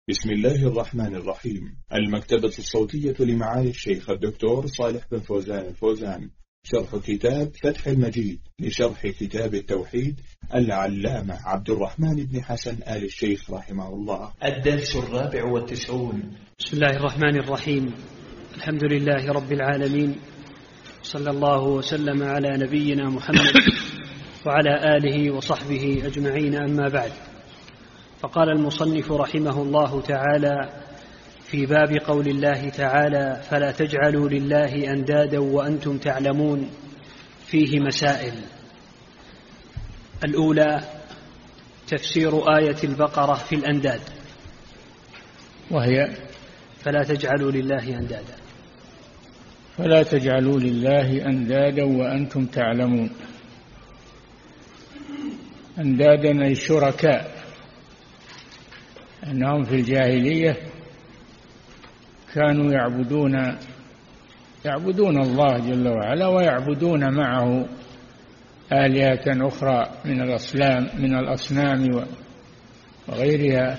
بسم الله الرحمن الرحيم. المكتبة الصوتية لمعالي الشيخ الدكتور صالح بن فوزان الفوزان، شرح كتاب فتح المجيد لشرح كتاب التوحيد العلامة عبد الرحمن بن حسن آل الشيخ رحمه الله. الدرس 94. بسم الله الرحمن الرحيم. الحمد لله رب العالمين، صلى الله وسلم على نبينا محمد وعلى آله وصحبه أجمعين، أما بعد. فقال المصنف رحمه الله تعالى في باب قول الله تعالى: فلا تجعلوا لله أندادا وأنتم تعلمون، فيه مسائل. الأولى تفسير آية البقرة في الأنداد، وهي فلا تجعلوا لله أندادا. فلا تجعلوا لله أندادا وأنتم تعلمون. أندادا أي شركاء، أنهم في الجاهلية كانوا يعبدون الله جل وعلا ويعبدون معه آلهة أخرى من الأصنام وغيرها،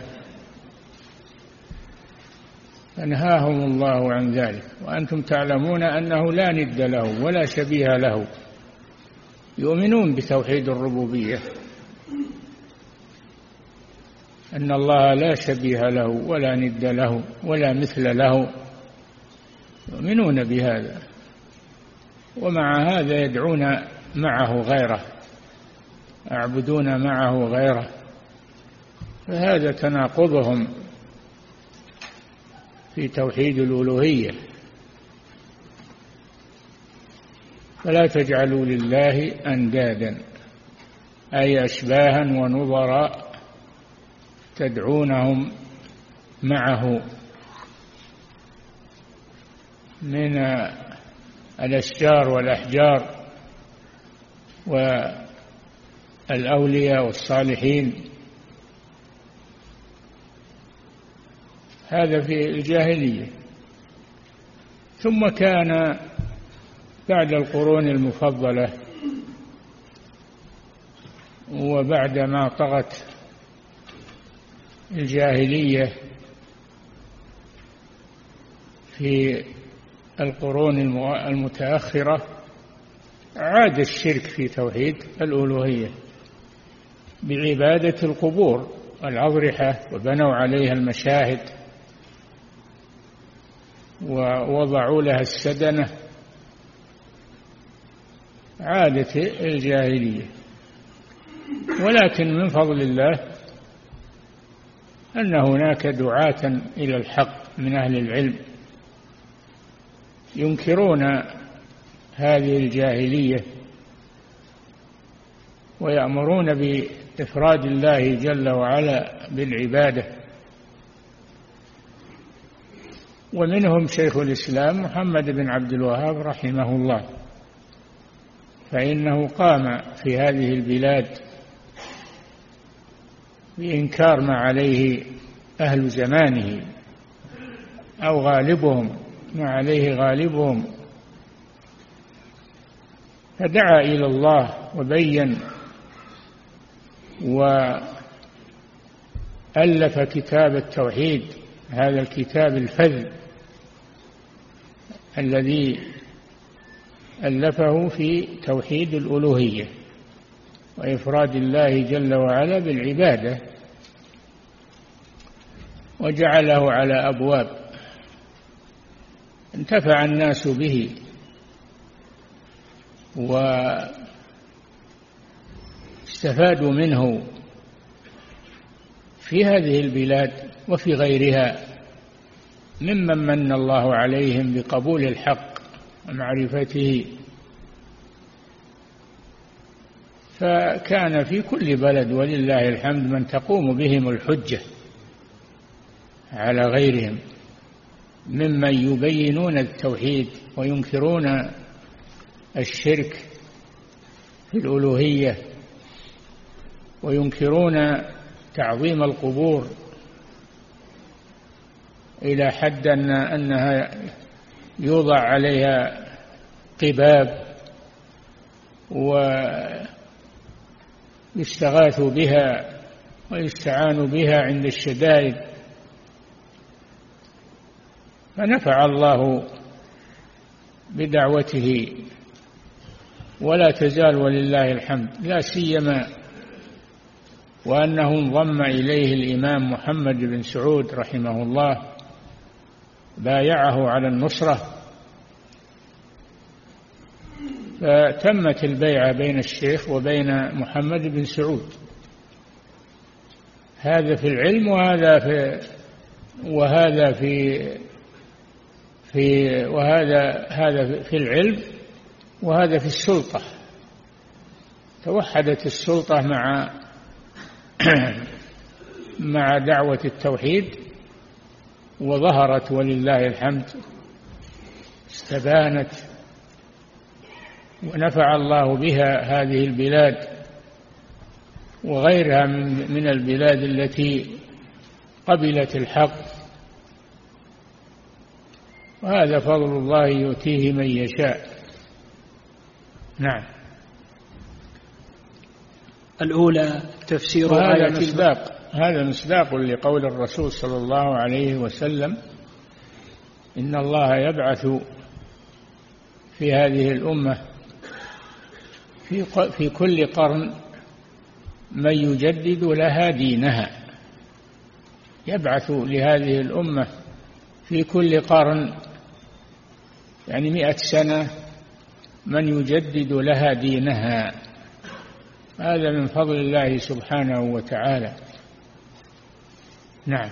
فنهاهم الله عن ذلك. وأنتم تعلمون أنه لا ند له ولا شبيه له. يؤمنون بتوحيد الربوبية، أن الله لا شبيه له ولا ند له ولا مثل له، يؤمنون بهذا، ومع هذا يدعون معه غيره، يعبدون معه غيره، فهذا تناقضهم في توحيد الألوهية. فلا تجعلوا لله أندادا أي أشباها ونظراء تدعونهم معه من الأشجار والأحجار والأولياء والصالحين. هذا في الجاهلية. ثم كان بعد القرون المفضلة وبعد ما طغت الجاهلية في القرون المتأخرة، عاد الشرك في توحيد الألوهية بعبادة القبور والأضرحة، وبنوا عليها المشاهد ووضعوا لها السدنة. عادت الجاهلية، ولكن من فضل الله أن هناك دعاة إلى الحق من أهل العلم ينكرون هذه الجاهلية ويأمرون بإفراد الله جل وعلا بالعبادة. ومنهم شيخ الإسلام محمد بن عبد الوهاب رحمه الله، فإنه قام في هذه البلاد بإنكار ما عليه أهل زمانه أو غالبهم، ما عليه غالبهم، فدعا إلى الله وبين وألف كتاب التوحيد، هذا الكتاب الفذ الذي ألفه في توحيد الألوهية وإفراد الله جل وعلا بالعبادة، وجعله على أبواب انتفع الناس به واستفادوا منه في هذه البلاد وفي غيرها ممن من الله عليهم بقبول الحق ومعرفته. فكان في كل بلد ولله الحمد من تقوم بهم الحجة على غيرهم ممن يبينون التوحيد وينكرون الشرك في الألوهية، وينكرون تعظيم القبور إلى حد أنها يوضع عليها قباب ويستغاث بها ويستعان بها عند الشدائد، فنفع الله بدعوته، ولا تزال ولله الحمد، لا سيما وأنه انضم إليه الإمام محمد بن سعود رحمه الله، بايعه على النصرة، فتمت البيعة بين الشيخ وبين محمد بن سعود. هذا في العلم وهذا في العلم وهذا في السلطة. توحدت السلطة مع دعوة التوحيد وظهرت ولله الحمد، استبانت، ونفع الله بها هذه البلاد وغيرها من البلاد التي قبلت الحق، وهذا فضل الله يؤتيه من يشاء. نعم. الأولى تفسير هذا مصداق لقول الرسول صلى الله عليه وسلم: إن الله يبعث في هذه الأمة في كل قرن من يجدد لها دينها. يبعث لهذه الأمة في كل قرن، يعني 100 سنة، من يجدد لها دينها. هذا من فضل الله سبحانه وتعالى. نعم.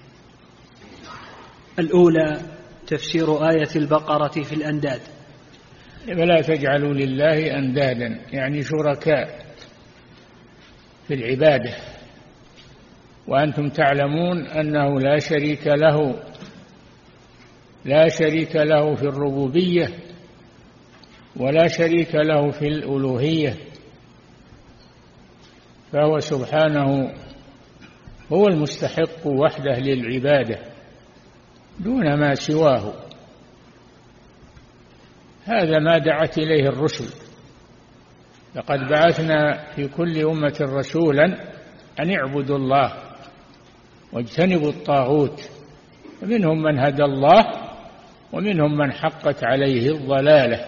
الأولى تفسير آية البقرة في الأنداد. فلا تجعلوا لله أندادا، يعني شركاء في العبادة، وأنتم تعلمون أنه لا شريك له في الربوبية ولا شريك له في الألوهية، فهو سبحانه هو المستحق وحده للعبادة دون ما سواه. هذا ما دعت إليه الرسل. لقد بعثنا في كل أمة رسولا أن اعبدوا الله واجتنبوا الطاغوت، ومنهم من هدى الله ومنهم من حقت عليه الضلالة.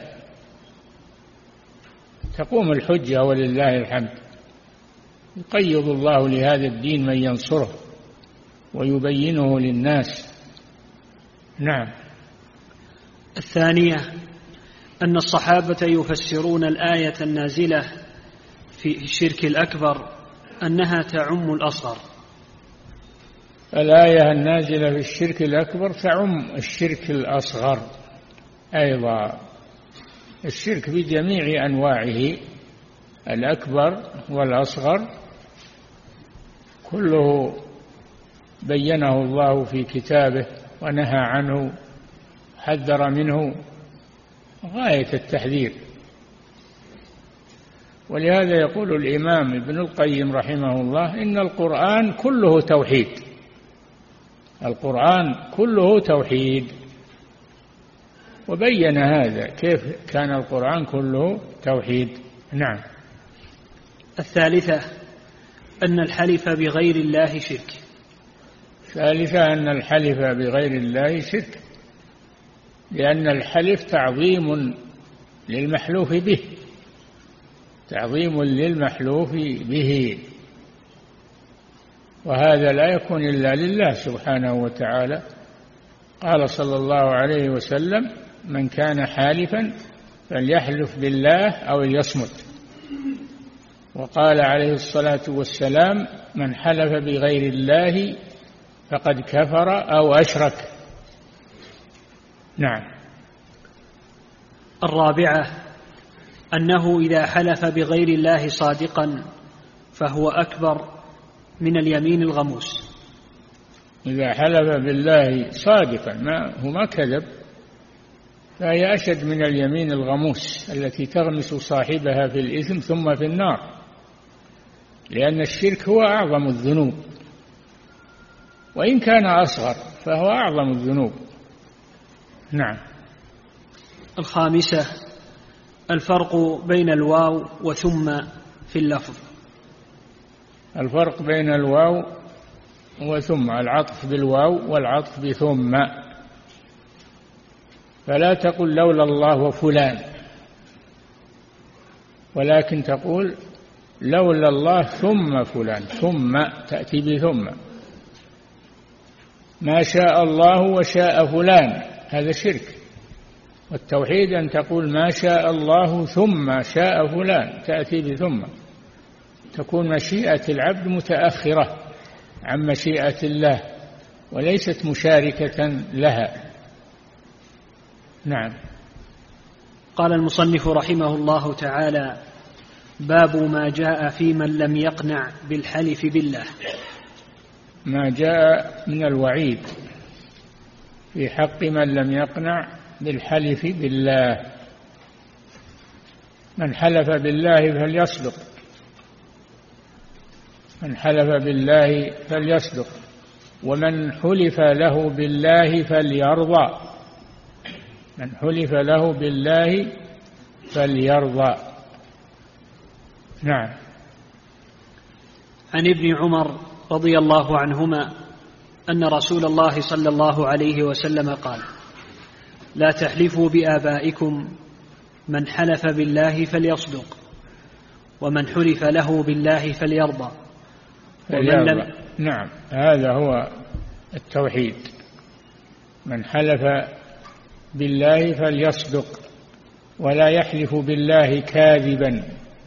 تقوم الحجة ولله الحمد. يقيض الله لهذا الدين من ينصره ويبينه للناس. نعم. الثانية أن الصحابة يفسرون الآية النازلة في الشرك الأكبر أنها تعم الأصغر. الآية النازلة في الشرك الأكبر تعم الشرك الأصغر أيضا. الشرك بجميع أنواعه، الأكبر والأصغر، كله بينه الله في كتابه ونهى عنه، حذر منه غاية التحذير. ولهذا يقول الإمام ابن القيم رحمه الله: إن القرآن كله توحيد. القرآن كله توحيد، وبين هذا كيف كان القرآن كله توحيد. نعم. الثالثة أن الحلف بغير الله شرك. الثالثة أن الحلف بغير الله شرك، لأن الحلف تعظيم للمحلوف به، تعظيم للمحلوف به، وهذا لا يكون إلا لله سبحانه وتعالى. قال صلى الله عليه وسلم: من كان حالفا فليحلف بالله أو ليصمت. وقال عليه الصلاة والسلام: من حلف بغير الله فقد كفر أو أشرك. نعم. الرابعة أنه إذا حلف بغير الله صادقا فهو أكبر من اليمين الغموس. إذا حلف بالله صادقا ما كذب، فهي أشد من اليمين الغموس التي تغمس صاحبها في الإثم ثم في النار، لأن الشرك هو أعظم الذنوب، وإن كان أصغر فهو أعظم الذنوب. نعم. الخامسة الفرق بين الواو وثم في اللفظ. الفرق بين الواو وثم: العطف بالواو والعطف بثم. فلا تقل لولا الله وفلان، ولكن تقول لولا الله ثم فلان، ثم تأتي بثم. ما شاء الله وشاء فلان هذا شرك، والتوحيد أن تقول ما شاء الله ثم شاء فلان، تأتي بثم، تكون مشيئة العبد متأخرة عن مشيئة الله وليست مشاركة لها. نعم. قال المصنف رحمه الله تعالى: باب ما جاء في من لم يقنع بالحلف بالله. ما جاء من الوعيد في حق من لم يقنع بالحلف بالله. من حلف بالله فليصدق، من حلف بالله فليصدق، ومن حلف له بالله فليرضى، من حلف له بالله فليرضى. نعم. عن ابن عمر رضي الله عنهما أن رسول الله صلى الله عليه وسلم قال: لا تحلفوا بآبائكم، من حلف بالله فليصدق، ومن حلف له بالله فليرضى. نعم، هذا هو التوحيد. من حلف بالله فليصدق، ولا يحلف بالله كاذبا،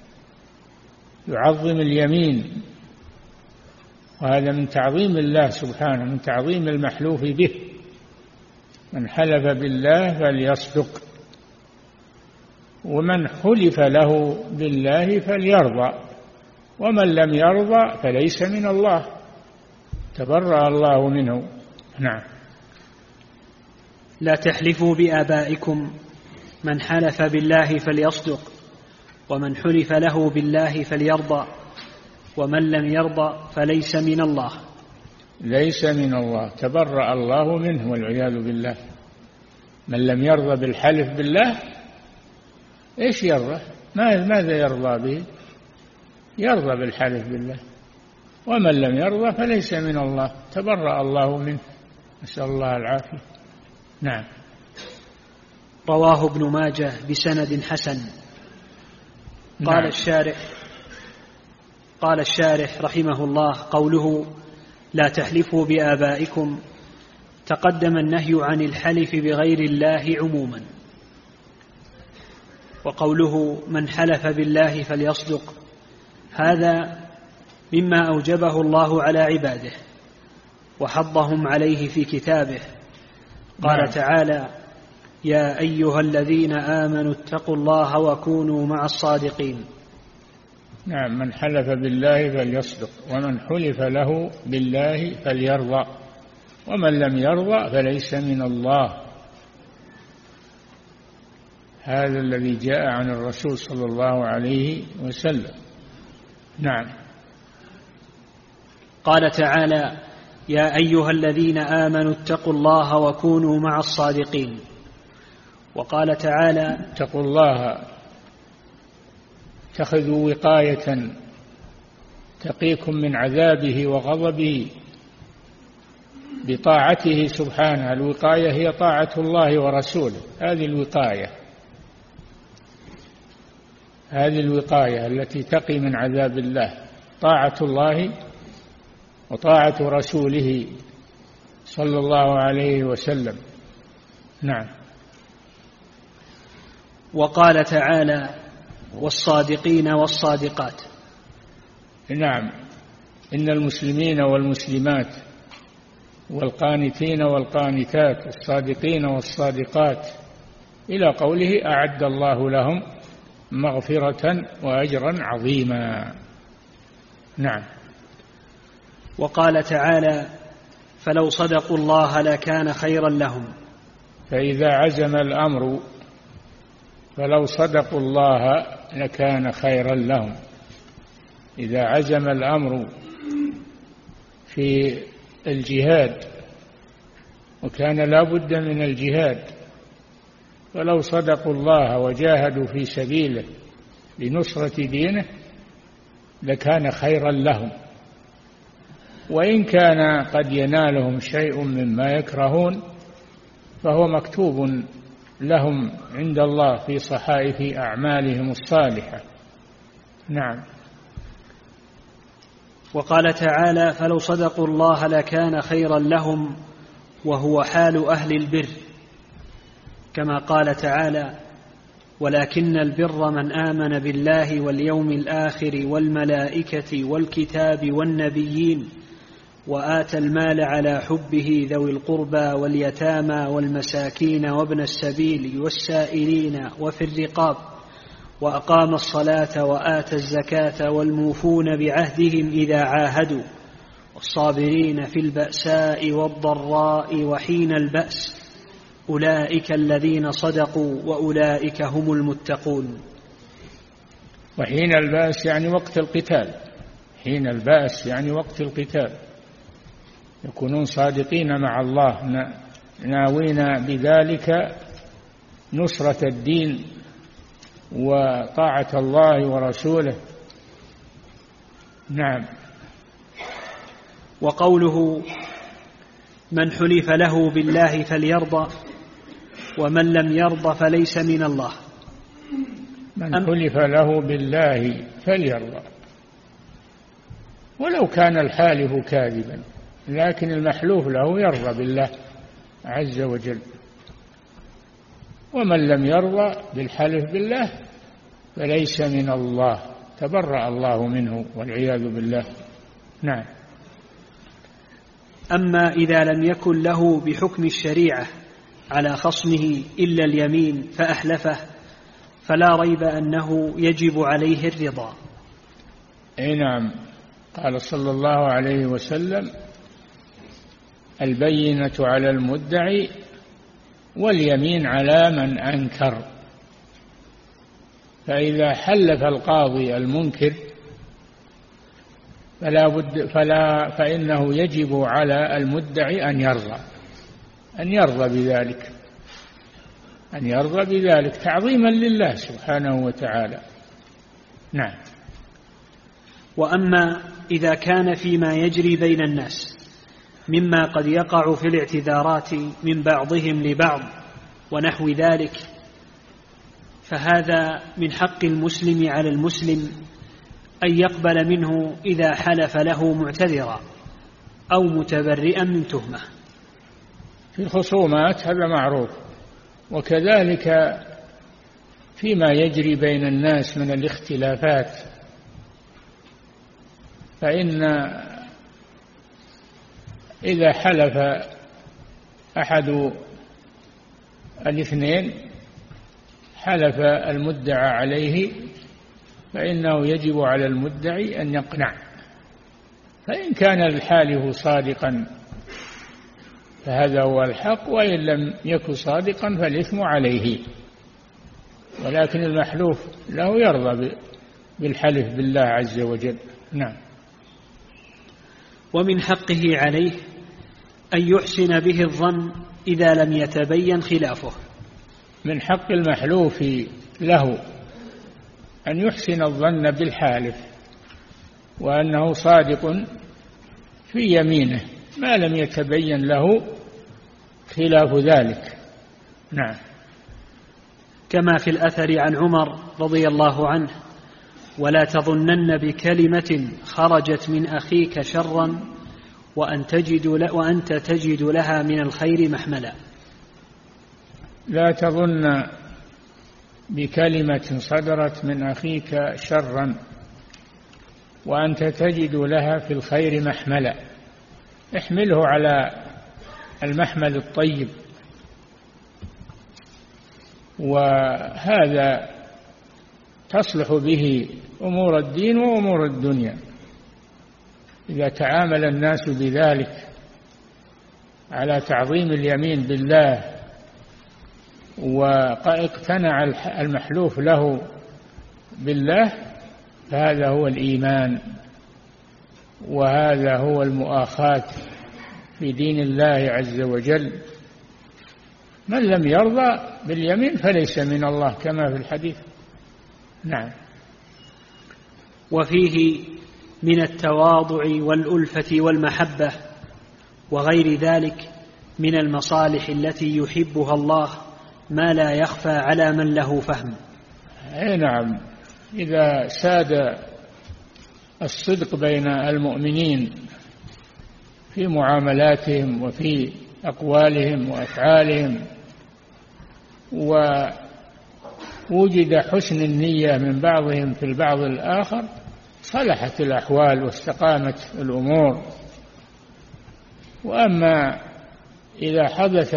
يعظم اليمين، وهذا من تعظيم الله سبحانه، من تعظيم المحلوف به. من حلف بالله فليصدق، ومن حلف له بالله فليرضى، ومن لم يرضى فليس من الله، تبرأ الله منه. نعم. لا تحلفوا بآبائكم، من حلف بالله فليصدق، ومن حلف له بالله فليرضى، ومن لم يرضى فليس من الله. ليس من الله، تبرأ الله منه والعياذ بالله. من لم يرضى بالحلف بالله إيش يرضى؟ ماذا يرضى به؟ يرضى بالحلف بالله. ومن لم يرضى فليس من الله، تبرأ الله منه، نسأل الله العافية. نعم. رواه ابن ماجه بسند حسن. قال الشارح رحمه الله: قوله لا تحلفوا بآبائكم تقدم النهي عن الحلف بغير الله عموما، وقوله من حلف بالله فليصدق هذا مما أوجبه الله على عباده وحضهم عليه في كتابه. قال تعالى: يا أيها الذين آمنوا اتقوا الله وكونوا مع الصادقين. نعم. من حلف بالله فليصدق، ومن حلف له بالله فليرضى، ومن لم يرضى فليس من الله. هذا الذي جاء عن الرسول صلى الله عليه وسلم. نعم. قال تعالى: يا أيها الذين آمنوا اتقوا الله وكونوا مع الصادقين. وقال تعالى: اتقوا الله، اتخذوا وقاية تقيكم من عذابه وغضبه بطاعته سبحانه. الوقاية هي طاعة الله ورسوله، هذه الوقاية التي تقي من عذاب الله، طاعة الله وطاعة رسوله صلى الله عليه وسلم. نعم. وقال تعالى: والصادقين والصادقات. نعم. إن المسلمين والمسلمات والقانتين والقانتات والصادقين والصادقات إلى قوله: أعد الله لهم مغفرة وأجرا عظيما. نعم. وقال تعالى: فلو صدقوا الله لكان خيرا لهم. فإذا عزم الأمر فلو صدقوا الله لكان خيرا لهم. إذا عزم الأمر في الجهاد وكان لا بد من الجهاد، فلو صدقوا الله وجاهدوا في سبيله لنصرة دينه لكان خيرا لهم. وإن كان قد ينالهم شيء مما يكرهون فهو مكتوب لهم عند الله في صحائف أعمالهم الصالحة. نعم. وقال تعالى: فلو صدقوا الله لكان خيرا لهم وهو حال أهل البر، كما قال تعالى: ولكن البر من آمن بالله واليوم الآخر والملائكة والكتاب والنبيين وآتى المال على حبه ذوي القربى واليتامى والمساكين وابن السبيل والسائلين وفي الرقاب وأقام الصلاة وآتى الزكاة والموفون بعهدهم إذا عاهدوا والصابرين في البأساء والضراء وحين البأس أولئك الذين صدقوا وأولئك هم المتقون. وحين البأس يعني وقت القتال، حين البأس يعني وقت القتال، يكونون صادقين مع الله ناوين بذلك نصرة الدين وطاعة الله ورسوله. نعم. وقوله: من حلف له بالله فليرضى ومن لم يرضى فليس من الله. من حلف له بالله فليرضى، ولو كان الحالف كاذبا، لكن المحلوف له يرضى بالله عز وجل. ومن لم يرضى بالحلف بالله فليس من الله، تبرأ الله منه والعياذ بالله. نعم. أما إذا لم يكن له بحكم الشريعة على خصمه إلا اليمين فأحلفه فلا ريب أنه يجب عليه الرضا. نعم. قال صلى الله عليه وسلم: البينة على المدعي واليمين على من أنكر. فإذا حلف القاضي المنكر فإنه يجب على المدعي أن يرضى بذلك تعظيما لله سبحانه وتعالى. نعم. وأما إذا كان فيما يجري بين الناس مما قد يقع في الاعتذارات من بعضهم لبعض ونحو ذلك، فهذا من حق المسلم على المسلم أن يقبل منه إذا حلف له معتذرا أو متبرئا من تهمة. في الخصومات هذا معروف، وكذلك فيما يجري بين الناس من الاختلافات، فإن إذا حلف أحد الاثنين حلف المدعى عليه فإنه يجب على المدعي أن يقنع، فإن كان الحالف صادقا فهذا هو الحق، وإن لم يكن صادقا فالإثم عليه، ولكن المحلوف له يرضى بالحلف بالله عز وجل. نعم. ومن حقه عليه أن يحسن به الظن إذا لم يتبين خلافه. من حق المحلوف له أن يحسن الظن بالحالف وأنه صادق في يمينه ما لم يتبين له خلاف ذلك. نعم. كما في الأثر عن عمر رضي الله عنه: ولا تظنن بكلمة خرجت من أخيك شرا وأنت تجد لها من الخير محملا. لا تظن بكلمة صدرت من أخيك شرا وأنت تجد لها في الخير محملا، احمله على المحمل الطيب، وهذا تصلح به أمور الدين وأمور الدنيا. إذا تعامل الناس بذلك على تعظيم اليمين بالله واقتنع المحلوف له بالله فهذا هو الإيمان، وهذا هو المؤاخاة في دين الله عز وجل. من لم يرضى باليمين فليس من الله كما في الحديث. نعم. وفيه من التواضع والألفة والمحبة وغير ذلك من المصالح التي يحبها الله ما لا يخفى على من له فهم. أي نعم، إذا ساد الصدق بين المؤمنين في معاملاتهم وفي أقوالهم وأفعالهم، ووجد حسن النية من بعضهم في البعض الآخر، صلحت الأحوال واستقامت الأمور. وأما إذا حدث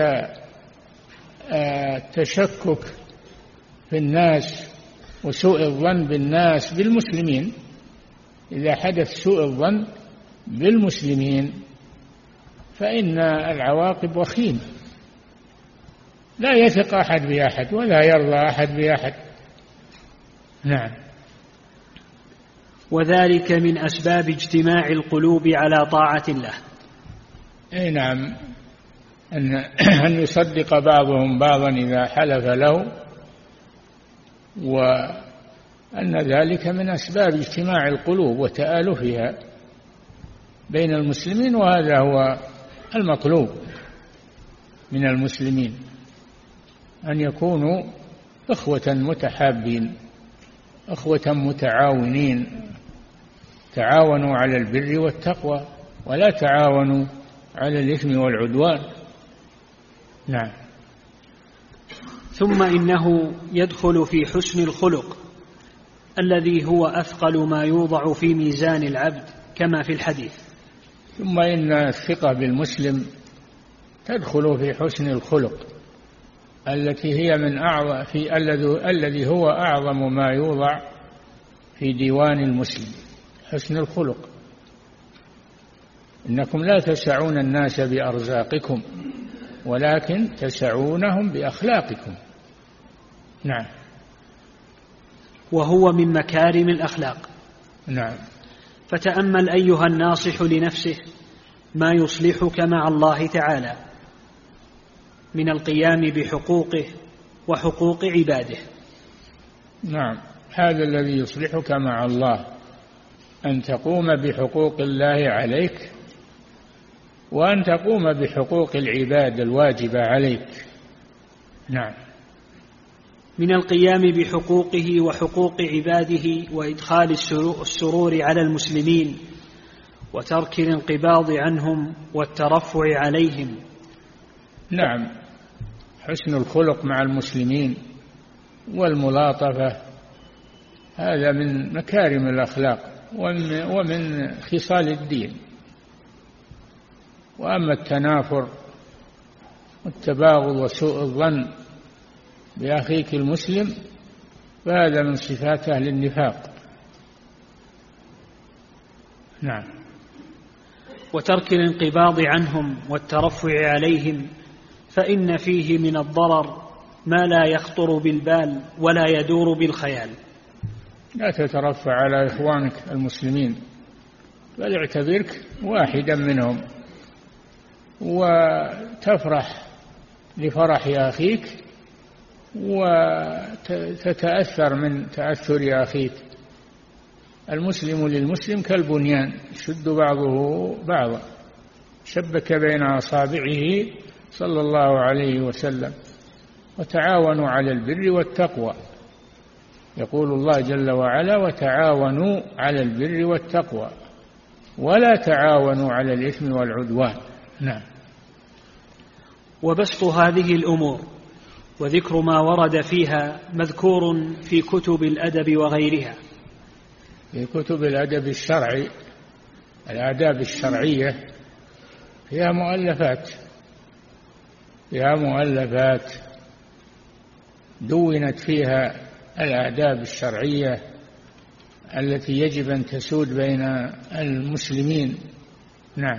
التشكك في الناس وسوء الظن بالناس بالمسلمين، إذا حدث سوء الظن بالمسلمين فإن العواقب وخيمة، لا يثق أحد بأحد ولا يرضى أحد بأحد. نعم. وذلك من أسباب اجتماع القلوب على طاعة الله. أي نعم، أن يصدق بعضهم بعضا إذا حلف له، وأن ذلك من أسباب اجتماع القلوب وتآلفها بين المسلمين، وهذا هو المطلوب من المسلمين، أن يكونوا إخوة متحابين، إخوة متعاونين، تعاونوا على البر والتقوى ولا تعاونوا على الإثم والعدوان. نعم. ثم إنه يدخل في حسن الخلق الذي هو أثقل ما يوضع في ميزان العبد كما في الحديث. ثم إن الثقة بالمسلم تدخل في حسن الخلق التي هي من أعظم الذي هو أعظم ما يوضع في ديوان المسلم، حسن الخلق. إنكم لا تسعون الناس بأرزاقكم ولكن تسعونهم بأخلاقكم. نعم. وهو من مكارم الأخلاق. نعم. فتأمل أيها الناصح لنفسه ما يصلحك مع الله تعالى من القيام بحقوقه وحقوق عباده. نعم، هذا الذي يصلحك مع الله، أن تقوم بحقوق الله عليك وأن تقوم بحقوق العباد الواجبة عليك. نعم. من القيام بحقوقه وحقوق عباده وإدخال السرور على المسلمين وترك الانقباض عنهم والترفع عليهم. نعم، حسن الخلق مع المسلمين والملاطفة هذا من مكارم الأخلاق ومن خصال الدين. وأما التنافر والتباغض وسوء الظن بأخيك المسلم فهذا من صفات أهل النفاق. نعم. وترك الانقباض عنهم والترفع عليهم فإن فيه من الضرر ما لا يخطر بالبال ولا يدور بالخيال. لا تترفع على إخوانك المسلمين، بل اعتبرك واحدا منهم وتفرح لفرح أخيك وتتأثر من تأثر أخيك. المسلم للمسلم كالبنيان يشد بعضه بعضا، شبك بين أصابعه صلى الله عليه وسلم. وتعاونوا على البر والتقوى، يقول الله جل وعلا: وتعاونوا على البر والتقوى ولا تعاونوا على الإثم والعدوان. نعم. وبسط هذه الأمور وذكر ما ورد فيها مذكور في كتب الأدب وغيرها. في كتب الأدب الشرعي، الآداب الشرعية فيها مؤلفات دونت فيها الآداب الشرعية التي يجب أن تسود بين المسلمين. نعم.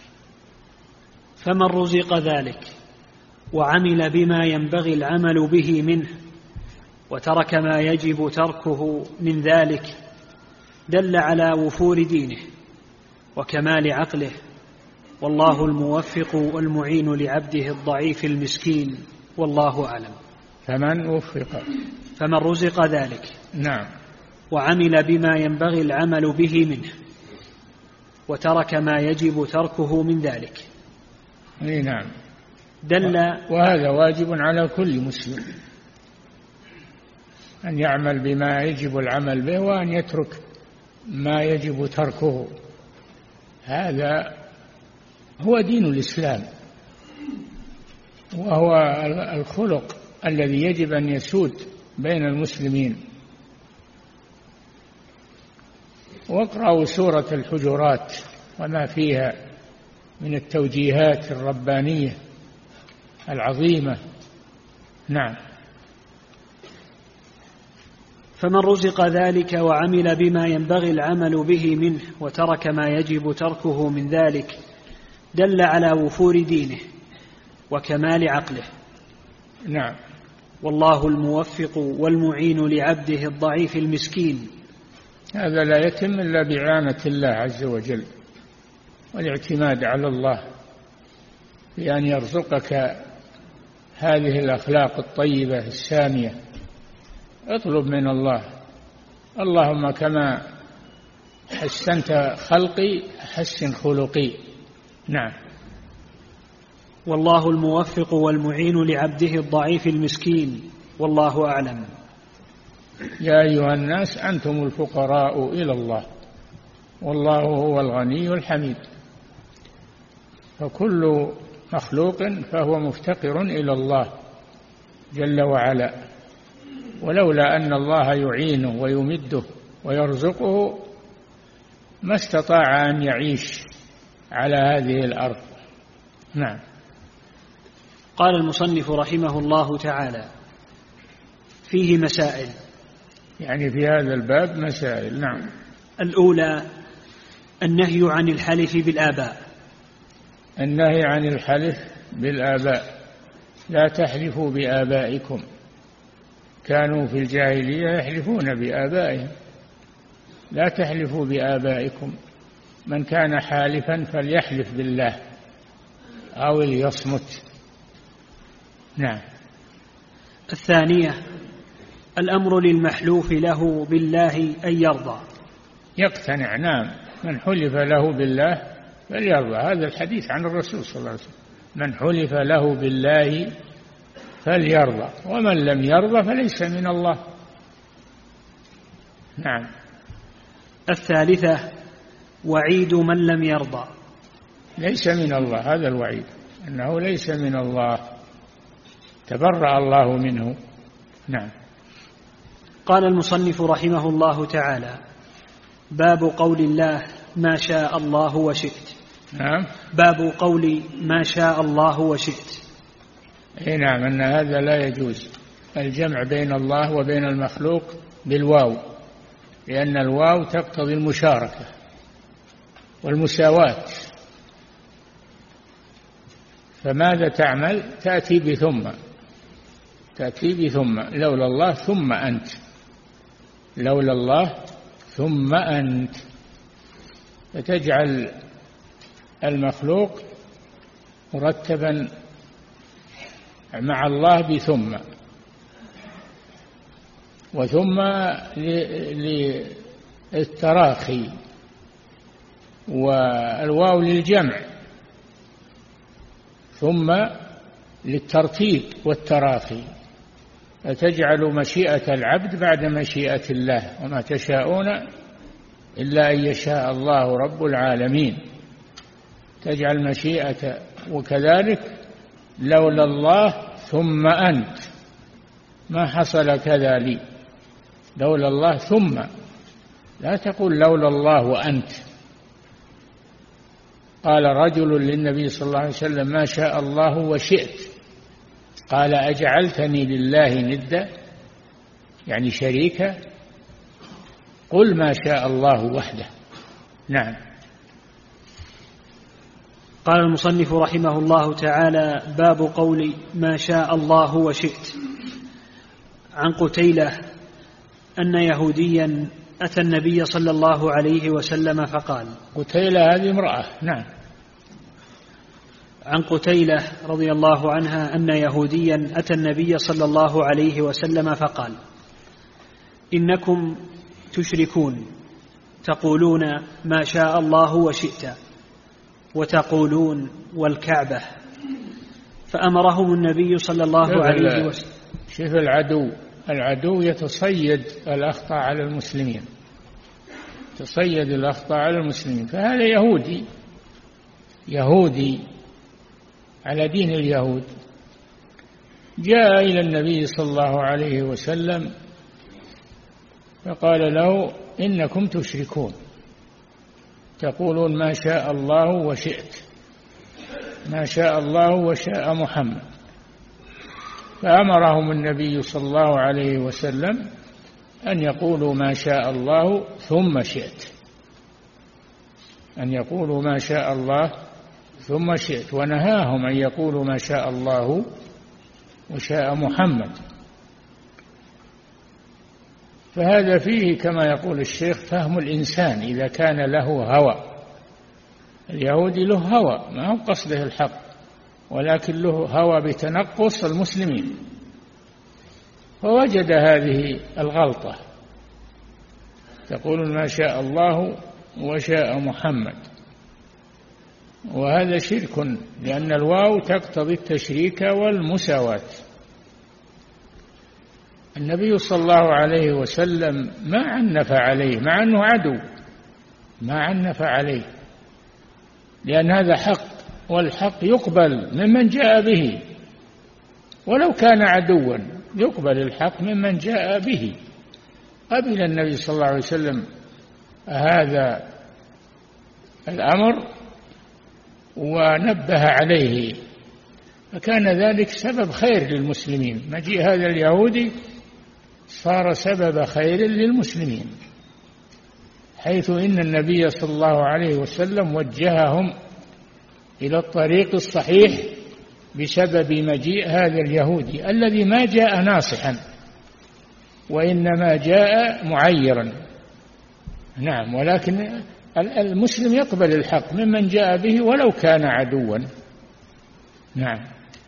فمن رزق ذلك وعمل بما ينبغي العمل به منه وترك ما يجب تركه من ذلك دل على وفور دينه وكمال عقله، والله الموفق والمعين لعبده الضعيف المسكين، والله أعلم. فمن رزق ذلك نعم وعمل بما ينبغي العمل به منه وترك ما يجب تركه من ذلك. نعم. وهذا واجب على كل مسلم أن يعمل بما يجب العمل به وأن يترك ما يجب تركه. هذا هو دين الإسلام، وهو الخلق الذي يجب أن يسود بين المسلمين. واقرأوا سورة الحجرات وما فيها من التوجيهات الربانية العظيمة. نعم. فمن رزق ذلك وعمل بما ينبغي العمل به منه وترك ما يجب تركه من ذلك دل على وفور دينه وكمال عقله. نعم. والله الموفق والمعين لعبده الضعيف المسكين. هذا لا يتم إلا بإعانة الله عز وجل والاعتماد على الله بأن يرزقك هذه الأخلاق الطيبة السامية. اطلب من الله: اللهم كما حسنت خلقي حسن خلقي. نعم. والله الموفق والمعين لعبده الضعيف المسكين، والله أعلم. يا أيها الناس أنتم الفقراء إلى الله والله هو الغني الحميد. فكل مخلوق فهو مفتقر إلى الله جل وعلا، ولولا أن الله يعينه ويمده ويرزقه ما استطاع أن يعيش على هذه الأرض. نعم. قال المصنف رحمه الله تعالى: فيه مسائل، يعني في هذا الباب مسائل. نعم. الأولى النهي عن الحلف بالآباء. النهي عن الحلف بالآباء: لا تحلفوا بآبائكم. كانوا في الجاهلية يحلفون بآبائهم. لا تحلفوا بآبائكم. من كان حالفا فليحلف بالله أو ليصمت. نعم. الثانية الأمر للمحلوف له بالله أن يرضى. يقتنع. نعم. من حلف له بالله فليرضى. هذا الحديث عن الرسول صلى الله عليه وسلم: من حلف له بالله فليرضى ومن لم يرضى فليس من الله. نعم. الثالثة وعيد من لم يرضى. ليس من الله. هذا الوعيد أنه ليس من الله، تبرأ الله منه. نعم. قال المصنف رحمه الله تعالى: باب قول الله ما شاء الله وشئت. نعم. باب قول ما شاء الله وشئت. نعم. أن هذا لا يجوز الجمع بين الله وبين المخلوق بالواو، لأن الواو تقتضي المشاركة والمساواة. فماذا تعمل؟ تأتي بثم. لولا الله ثم أنت. لولا الله ثم أنت. فتجعل المخلوق مرتبا مع الله بثم، وثم للتراخي، والواو للجمع، ثم للترتيب والتراخي. فتجعل مشيئة العبد بعد مشيئة الله: وما تشاءون إلا أن يشاء الله رب العالمين. تجعل مشيئة. وكذلك لولا الله ثم أنت، ما حصل كذا لي. لولا الله ثم، لا تقول لولا الله وأنت. قال رجل للنبي صلى الله عليه وسلم: ما شاء الله وشئت. قال: أجعلتني لله ندا، يعني شريكا؟ قل ما شاء الله وحده. نعم. قال المصنف رحمه الله تعالى: باب قول ما شاء الله وشئت. عن قتيلة أن يهوديا أتى النبي صلى الله عليه وسلم فقال. قتيلة هذه امرأة. نعم. عن قتيلة رضي الله عنها أن يهوديا أتى النبي صلى الله عليه وسلم فقال: إنكم تشركون تقولون ما شاء الله وشئت، وتقولون والكعبة، فأمرهم النبي صلى الله عليه وسلم. شوف العدو يتصيد الأخطاء على المسلمين، تصيد الأخطاء على المسلمين. فهذا يهودي على دين اليهود، جاء إلى النبي صلى الله عليه وسلم فقال له: إنكم تشركون، تقولون ما شاء الله وشئت، ما شاء الله وشاء محمد. فأمرهم النبي صلى الله عليه وسلم أن يقولوا ما شاء الله ثم شئت، أن يقولوا ما شاء الله ثم شئت، ونهاهم أن يقولوا ما شاء الله وشاء محمد. فهذا فيه كما يقول الشيخ فهم الإنسان إذا كان له هوى. اليهودي له هوى، ما هو قصده الحق، ولكن له هوى بتنقص المسلمين، فوجد هذه الغلطة، تقول ما شاء الله وشاء محمد، وهذا شرك، لأن الواو تقتضي التشريك والمساواة. النبي صلى الله عليه وسلم ما عنف عليه، مع أنه عدو، ما عنف عليه، لأن هذا حق، والحق يقبل ممن جاء به، ولو كان عدوا يقبل الحق ممن جاء به. قبل النبي صلى الله عليه وسلم هذا الأمر ونبه عليه، فكان ذلك سبب خير للمسلمين. مجيء هذا اليهودي صار سبب خير للمسلمين، حيث إن النبي صلى الله عليه وسلم وجههم إلى الطريق الصحيح بسبب مجيء هذا اليهودي الذي ما جاء ناصحا، وإنما جاء معيرا. نعم، ولكن المسلم يقبل الحق ممن جاء به ولو كان عدوا. نعم.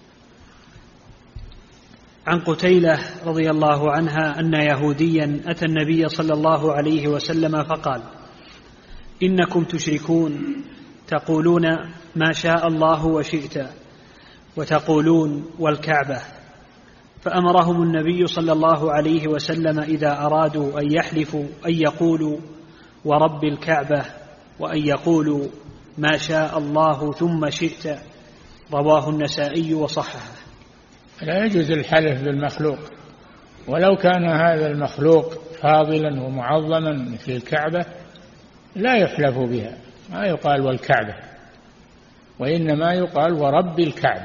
عن قتيلة رضي الله عنها أن يهوديا أتى النبي صلى الله عليه وسلم فقال: إنكم تشركون، تقولون ما شاء الله وشئت، وتقولون والكعبة. فأمرهم النبي صلى الله عليه وسلم إذا أرادوا أن يحلفوا أن يقولوا ورب الكعبة، وأن يقولوا ما شاء الله ثم شئت. رواه النسائي وصححه. لا يجوز الحلف بالمخلوق، ولو كان هذا المخلوق فاضلا ومعظما مثل الكعبة لا يحلف بها، ما يقال والكعبة، وإنما يقال ورب الكعبة،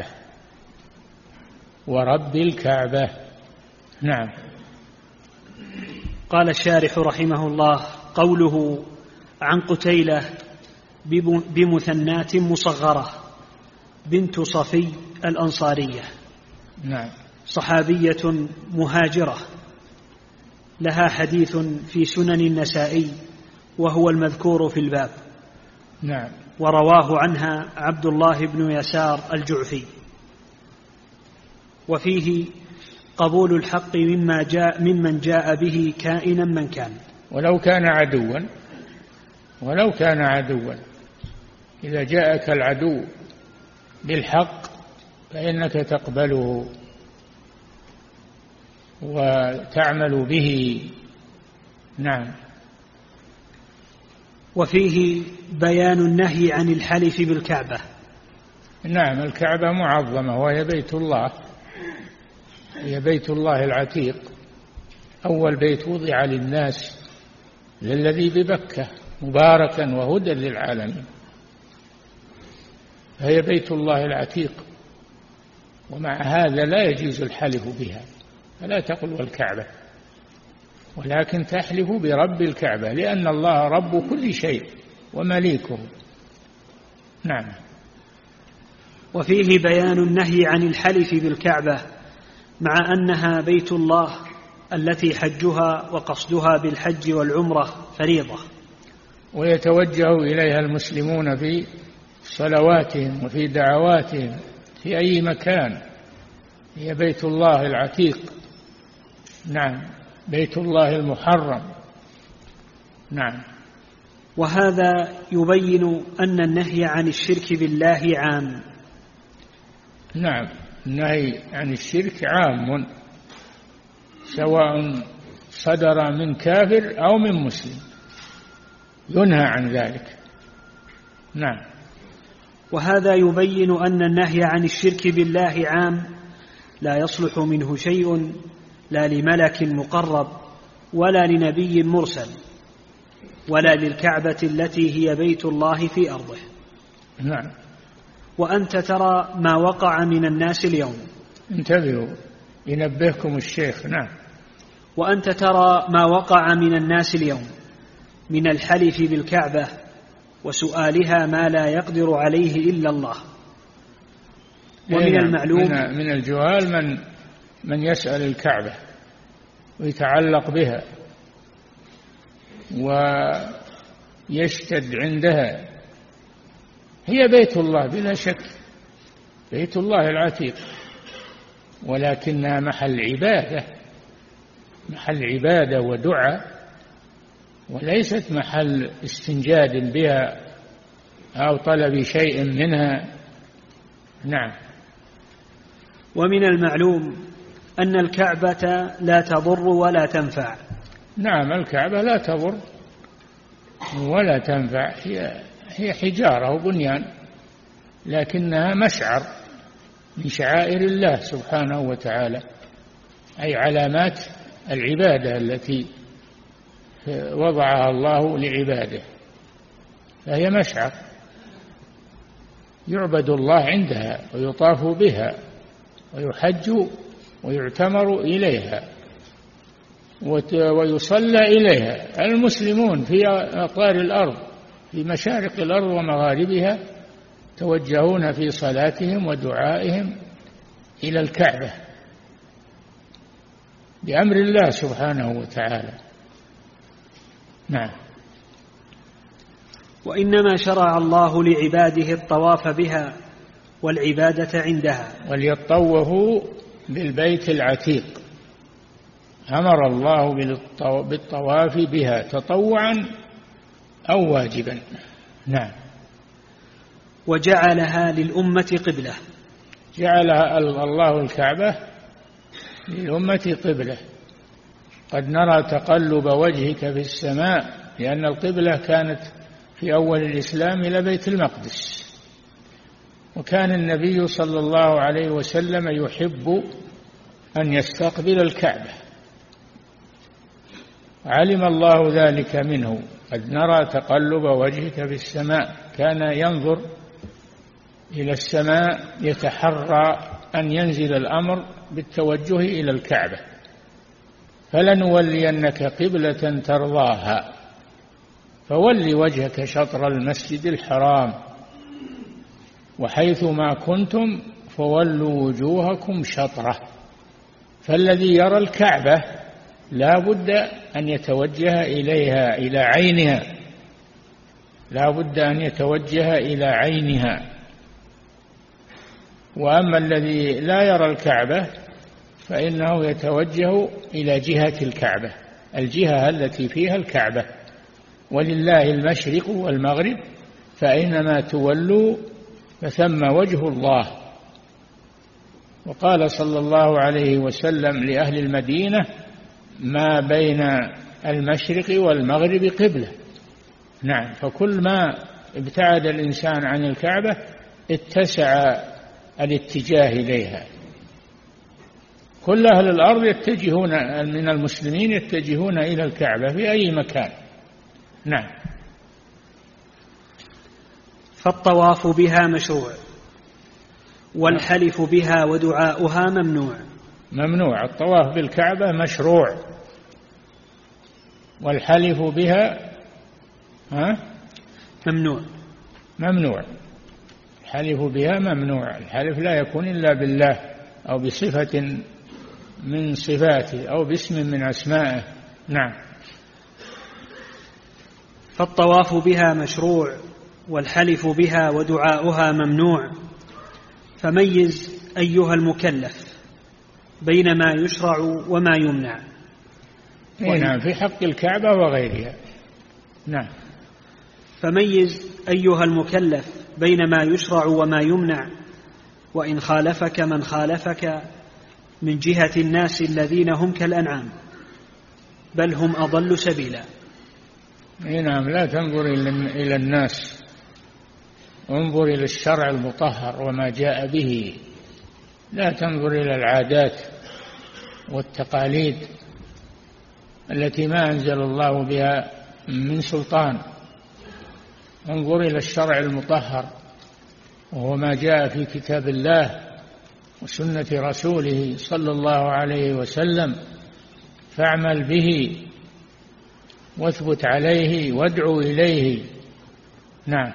ورب الكعبة. نعم. قال الشارح رحمه الله: قوله عن قتيلة بمثنات مصغرة بنت صفي الأنصارية. نعم. صحابية مهاجرة، لها حديث في سنن النسائي وهو المذكور في الباب. نعم. ورواه عنها عبد الله بن يسار الجعفي. وفيه قبول الحق ممن جاء به كائنا من كان، ولو كان عدوا، إذا جاءك العدو بالحق فإنك تقبله وتعمل به. نعم. وفيه بيان النهي عن الحلف بالكعبة. نعم، الكعبة معظمة وهي بيت الله، هي بيت الله العتيق، أول بيت وضع للناس، للذي ببكة مباركا وهدى للعالمين، فهي بيت الله العتيق، ومع هذا لا يجوز الحلف بها، فلا تقل والكعبة، ولكن تحلف برب الكعبة، لأن الله رب كل شيء ومليكه. نعم. وفيه بيان النهي عن الحلف بالكعبة، مع أنها بيت الله التي حجها وقصدها بالحج والعمرة فريضة، ويتوجه إليها المسلمون في صلواتهم وفي دعواتهم في أي مكان. هي بيت الله العتيق. نعم، بيت الله المحرم. نعم. وهذا يبين أن النهي عن الشرك بالله عام. نعم، النهي عن الشرك عام سواء صدر من كافر أو من مسلم، ينهى عن ذلك. نعم. وهذا يبين أن النهي عن الشرك بالله عام لا يصلح منه شيء لا لملك مقرب ولا لنبي مرسل ولا للكعبة التي هي بيت الله في أرضه. نعم. وأنت ترى ما وقع من الناس اليوم. انتبهوا ينبهكم الشيخ. نعم. وأنت ترى ما وقع من الناس اليوم من الحلف بالكعبة وسؤالها ما لا يقدر عليه إلا الله. ومن المعلوم من الجهال من يسأل الكعبة ويتعلق بها ويشتد عندها. هي بيت الله بلا شك، بيت الله العتيق، ولكنها محل عبادة ودعاء، وليست محل استنجاد بها أو طلب شيء منها. نعم. ومن المعلوم أن الكعبة لا تضر ولا تنفع. نعم، الكعبة لا تضر ولا تنفع، هي حجارة وبنيان، لكنها مشعر من شعائر الله سبحانه وتعالى، أي علامات العبادة التي وضعها الله لعباده، فهي مشعر يعبد الله عندها ويطاف بها ويحج ويعتمر إليها ويصلى إليها. المسلمون في أقطار الأرض، في مشارق الأرض ومغاربها، توجهون في صلاتهم ودعائهم إلى الكعبة بأمر الله سبحانه وتعالى. نعم. وإنما شرع الله لعباده الطواف بها والعبادة عندها. وليطوفوا بالبيت العتيق، أمر الله بالطواف بها تطوعا أو واجبا. نعم. وجعلها للأمة قبلة. جعل الله الكعبة للأمة قبلة. قد نرى تقلب وجهك في السماء، لأن القبلة كانت في أول الإسلام إلى بيت المقدس، وكان النبي صلى الله عليه وسلم يحب أن يستقبل الكعبة، علم الله ذلك منه. قد نرى تقلب وجهك في السماء، كان ينظر إلى السماء يتحرى أن ينزل الأمر بالتوجه إلى الكعبة. فلنولينك قبلة ترضاها فول وجهك شطر المسجد الحرام وحيث ما كنتم فولوا وجوهكم شطره. فالذي يرى الكعبة لا بد أن يتوجه إليها، إلى عينها، لا بد أن يتوجه إلى عينها. وأما الذي لا يرى الكعبة فإنه يتوجه إلى جهة الكعبة، الجهة التي فيها الكعبة. ولله المشرق والمغرب فأينما تولوا فثم وجه الله. وقال صلى الله عليه وسلم لأهل المدينة: ما بين المشرق والمغرب قبلة. نعم. فكل ما ابتعد الإنسان عن الكعبة اتسع الاتجاه إليها. كل أهل الأرض يتجهون، من المسلمين يتجهون إلى الكعبة في أي مكان. نعم. فالطواف بها مشروع، والحلف بها ودعاؤها ممنوع. ممنوع. الطواف بالكعبة مشروع، والحلف بها ممنوع. الحلف بها ممنوع. الحلف لا يكون إلا بالله أو بصفة من صفاته أو باسم من أسمائه. نعم. فالطواف بها مشروع، والحلف بها ودعاؤها ممنوع. فميز أيها المكلف بين ما يشرع وما يمنع. نعم، في حق الكعبة وغيرها. نعم. فميز أيها المكلف بين ما يشرع وما يمنع، وإن خالفك من خالفك من جهة الناس الذين هم كالأنعام بل هم أضل سبيلا. نعم، لا تنظر إلى الناس، انظر إلى الشرع المطهر وما جاء به، لا تنظر إلى العادات والتقاليد التي ما أنزل الله بها من سلطان. انظر إلى الشرع المطهر وهو ما جاء في كتاب الله وسنة رسوله صلى الله عليه وسلم، فاعمل به واثبت عليه وادعو إليه. نعم.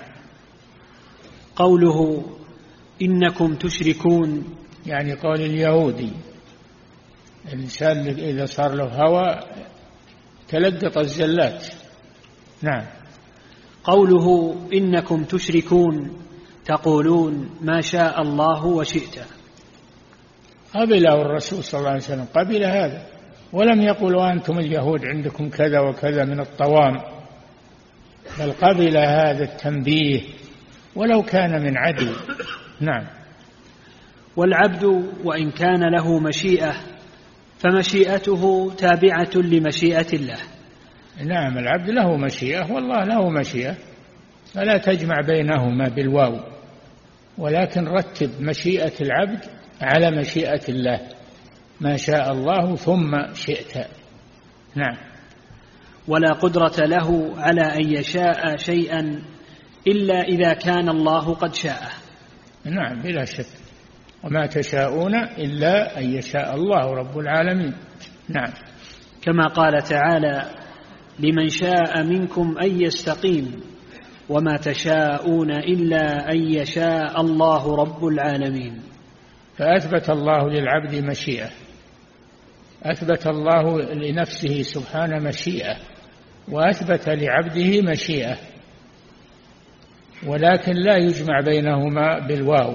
قوله إنكم تشركون، يعني قول اليهودي، الإنسان إذا صار له هوى تلقط الزلات. نعم. قوله إنكم تشركون تقولون ما شاء الله وشئت، قبله الرسول صلى الله عليه وسلم، قبل هذا، ولم يقولوا أنتم اليهود عندكم كذا وكذا من الطوام، بل قبل هذا التنبيه ولو كان من عدل. نعم. والعبد وإن كان له مشيئة فمشيئته تابعة لمشيئة الله. نعم، العبد له مشيئة والله له مشيئة، فلا تجمع بينهما بالواو، ولكن رتب مشيئة العبد على مشيئة الله، ما شاء الله ثم شئت. نعم. ولا قدرة له على أن يشاء شيئا إلا إذا كان الله قد شاءه. نعم، بلا شك، وما تشاءون إلا أن يشاء الله رب العالمين. نعم. كما قال تعالى لمن شاء منكم أن يستقيم وما تشاءون إلا أن يشاء الله رب العالمين. فأثبت الله للعبد مشيئة، أثبت الله لنفسه سبحانه مشيئة، وأثبت لعبده مشيئة، ولكن لا يجمع بينهما بالواو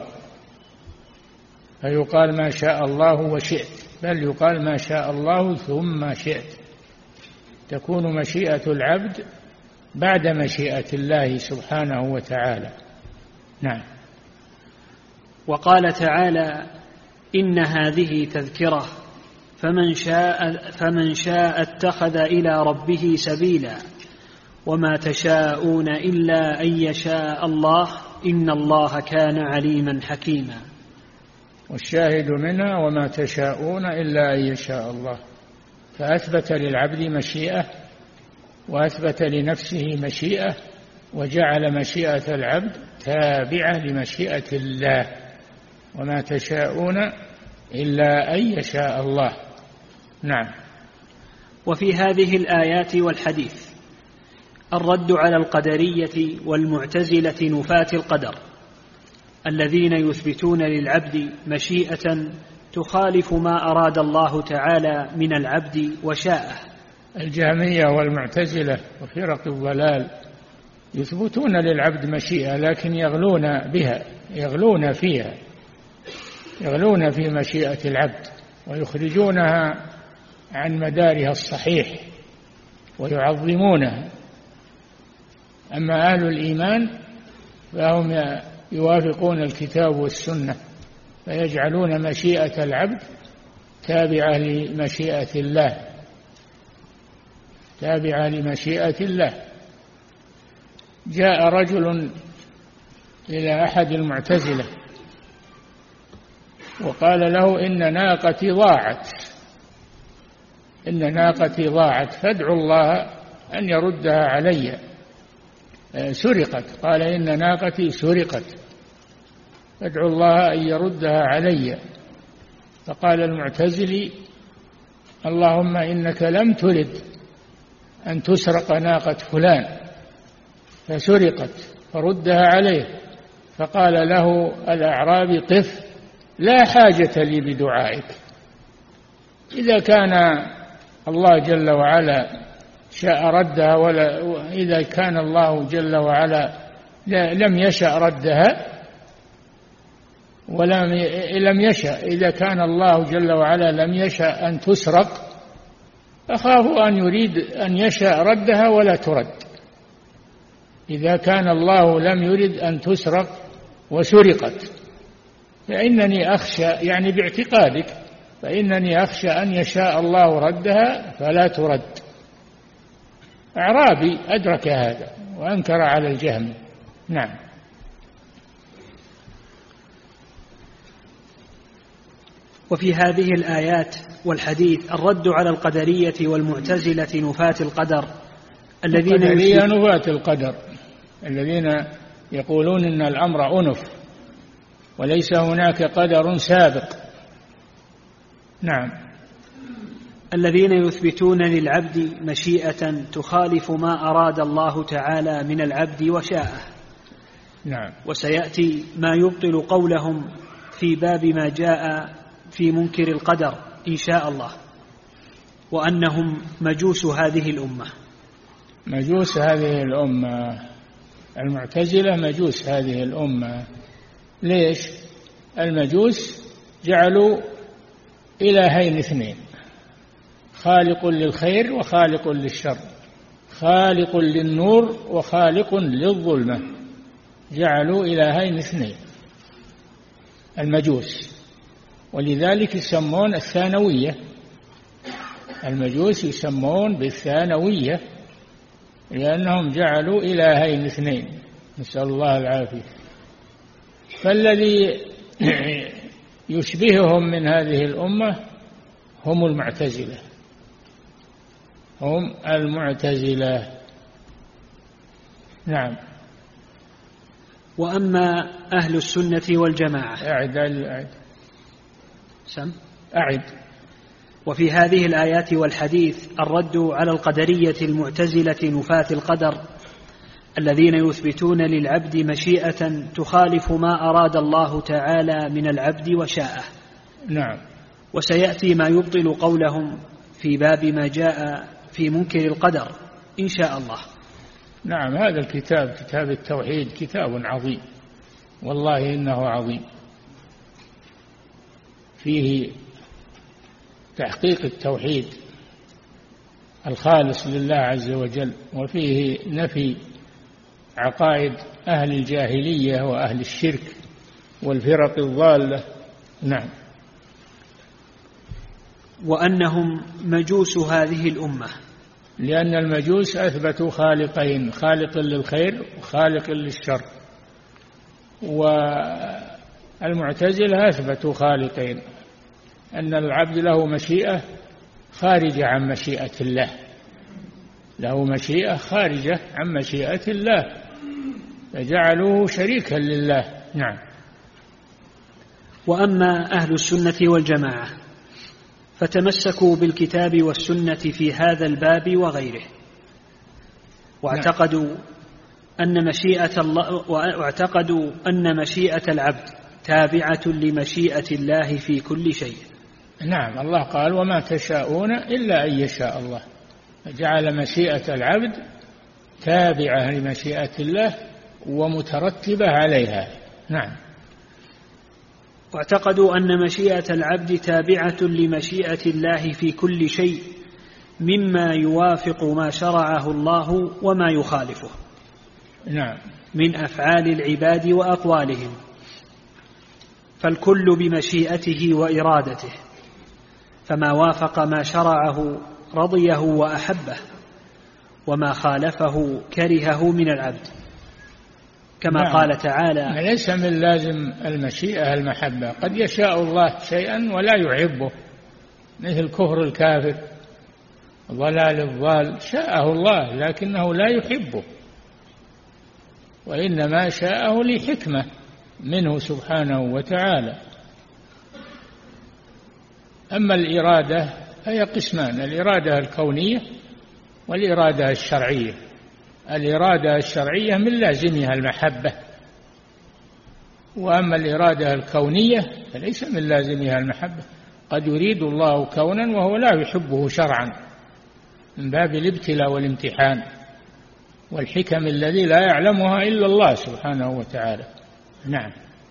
فيقال ما شاء الله وشئت، بل يقال ما شاء الله ثم شئت، تكون مشيئة العبد بعد مشيئة الله سبحانه وتعالى. نعم. وقال تعالى إن هذه تذكرة فمن شاء اتخذ إلى ربه سبيلا وما تشاءون إلا أن يشاء الله إن الله كان عليما حكيما. والشاهد منها وما تشاءون إلا أن يشاء الله، فأثبت للعبد مشيئة وأثبت لنفسه مشيئة، وجعل مشيئة العبد تابعة لمشيئة الله، وما تشاءون إلا أن يشاء الله. نعم. وفي هذه الآيات والحديث الرد على القدرية والمعتزلة نفاة القدر الذين يثبتون للعبد مشيئة تخالف ما أراد الله تعالى من العبد وشاءه. الجهمية والمعتزلة وفرق الضلال يثبتون للعبد مشيئة، لكن يغلون بها، يغلون فيها، يغلون في مشيئة العبد ويخرجونها عن مدارها الصحيح ويعظمونها. أما أهل الإيمان فهم يوافقون الكتاب والسنة، فيجعلون مشيئة العبد تابعة لمشيئة الله، تابعة لمشيئة الله. جاء رجل إلى أحد المعتزلة وقال له إن ناقتي ضاعت، إن ناقتي ضاعت فادعوا الله أن يردها علي، سرقت، قال إن ناقتي سرقت فادعوا الله أن يردها علي. فقال المعتزلي اللهم إنك لم ترد أن تسرق ناقة فلان فسرقت فردها عليه. فقال له الأعرابي قف، لا حاجة لي بدعائك، إذا كان الله جل وعلا شاء ردها ولا إذا كان الله جل وعلا لم يشأ ردها ولم يشأ، إذا كان الله جل وعلا لم يشأ أن تسرق أخاف أن يريد أن يشاء ردها ولا ترد. إذا كان الله لم يرد أن تسرق وسرقت فإنني أخشى، يعني باعتقادك، فإنني أخشى أن يشاء الله ردها فلا ترد. أعرابي أدرك هذا وأنكر على الجهم. نعم. وفي هذه الآيات والحديث الرد على القدرية والمعتزلة نفاة القدر نفاة القدر الذين يقولون إن الأمر أنف وليس هناك قدر سابق. نعم. الذين يثبتون للعبد مشيئة تخالف ما أراد الله تعالى من العبد وشاءه. نعم. وسيأتي ما يبطل قولهم في باب ما جاء في منكر القدر إن شاء الله، وأنهم مجوس هذه الأمة. مجوس هذه الأمة، المعتزلة مجوس هذه الأمة. ليش؟ المجوس جعلوا إلهين اثنين، خالق للخير وخالق للشر، خالق للنور وخالق للظلمة، جعلوا إلهين اثنين المجوس. ولذلك يسمون الثانوية، المجوس يسمون بالثانوية لأنهم جعلوا إلهين اثنين، نسأل الله العافية. فالذي يشبههم من هذه الأمة هم المعتزلة، هم المعتزلة. نعم. وأما أهل السنة والجماعة أعد. وفي هذه الآيات والحديث الرد على القدرية المعتزلة نفاة القدر الذين يثبتون للعبد مشيئة تخالف ما أراد الله تعالى من العبد وشاءه. نعم. وسيأتي ما يبطل قولهم في باب ما جاء في منكر القدر إن شاء الله. نعم. هذا الكتاب، كتاب التوحيد، كتاب عظيم والله إنه عظيم، فيه تحقيق التوحيد الخالص لله عز وجل، وفيه نفي عقائد أهل الجاهلية وأهل الشرك والفرق الضالة. نعم. وأنهم مجوس هذه الأمة، لأن المجوس أثبتوا خالقين، خالق للخير وخالق للشر، والمعتزلة أثبتوا خالقين، أن العبد له مشيئة خارجة عن مشيئة الله، له مشيئة خارجة عن مشيئة الله، فجعلوه شريكا لله. نعم. وأما أهل السنة والجماعة فتمسكوا بالكتاب والسنة في هذا الباب وغيره، واعتقدوا أن مشيئة العبد تابعة لمشيئة الله في كل شيء. نعم. الله قال وما تشاءون إلا أن يشاء الله، فجعل مشيئة العبد تابعة لمشيئة الله ومترتبة عليها. نعم. واعتقدوا أن مشيئة العبد تابعة لمشيئة الله في كل شيء مما يوافق ما شرعه الله وما يخالفه. نعم. من أفعال العباد وأقوالهم، فالكل بمشيئته وإرادته، فما وافق ما شرعه رضيه وأحبه، وما خالفه كرهه من العبد، كما نعم. قال تعالى: ليس من لازم المشيئة المحبة، قد يشاء الله شيئا ولا يحبه، مثل كفر الكافر، ضلال الضال، شاءه الله لكنه لا يحبه، وإنما شاءه لحكمة منه سبحانه وتعالى. أما الإرادة فهي قسمان: الإرادة الكونية والإرادة الشرعية. الإرادة الشرعية من لازمها المحبة، وأما الإرادة الكونية فليس من لازمها المحبة، قد يريد الله كونا وهو لا يحبه شرعا، من باب الابتلاء والامتحان والحكم الذي لا يعلمها إلا الله سبحانه وتعالى. نعم.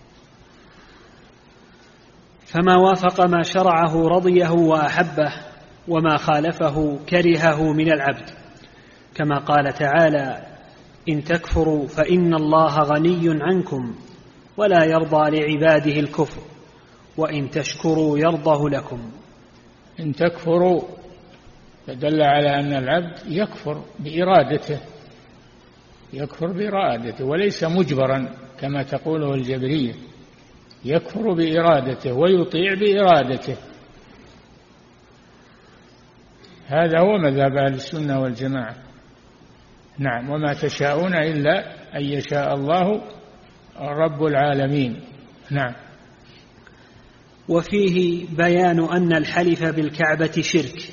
فما وافق ما شرعه رضيه وأحبه، وما خالفه كرهه من العبد، كما قال تعالى: إن تكفروا فإن الله غني عنكم ولا يرضى لعباده الكفر وإن تشكروا يرضه لكم. إن تكفروا فدل على أن العبد يكفر بإرادته، يكفر بإرادته وليس مجبرا كما تقوله الجبرية، يكفر بإرادته ويطيع بإرادته. هذا هو مذهب أهل السنة والجماعة. نعم. وما تشاءون إلا أن يشاء الله رب العالمين. نعم. وفيه بيان أن الحلف بالكعبة شرك،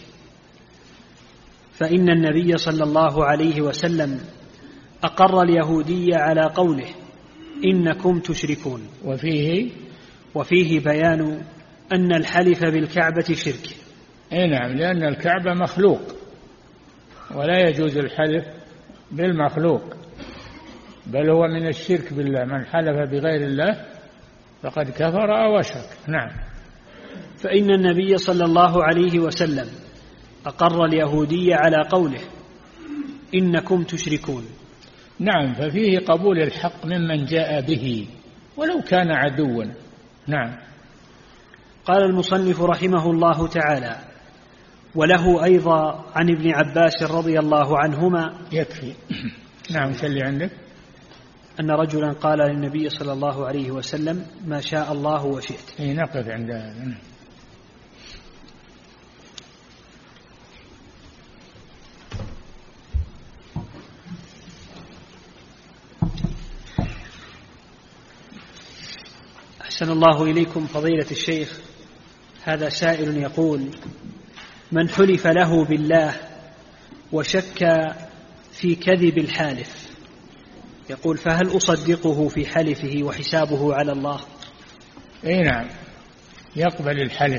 فإن النبي صلى الله عليه وسلم أقر اليهودية على قوله إنكم تشركون. وفيه بيان أن الحلف بالكعبة شرك. نعم، لأن الكعبة مخلوق ولا يجوز الحلف بالمخلوق، بل هو من الشرك بالله. من حلف بغير الله فقد كفر أو أشرك. نعم. فإن النبي صلى الله عليه وسلم أقر اليهودية على قوله إنكم تشركون. نعم، ففيه قبول الحق ممن جاء به ولو كان عدوا. نعم. قال المصنف رحمه الله تعالى: وله أيضا عن ابن عباس رضي الله عنهما. يكفي. نعم. خلي عندك. أن رجلا قال للنبي صلى الله عليه وسلم ما شاء الله وشئت. نقف عند هذا. أحسن الله إليكم فضيلة الشيخ. هذا سائل يقول: من حلف له بالله وشك في كذب الحالف، يقول فهل أصدقه في حلفه وحسابه على الله؟ نعم، يقبل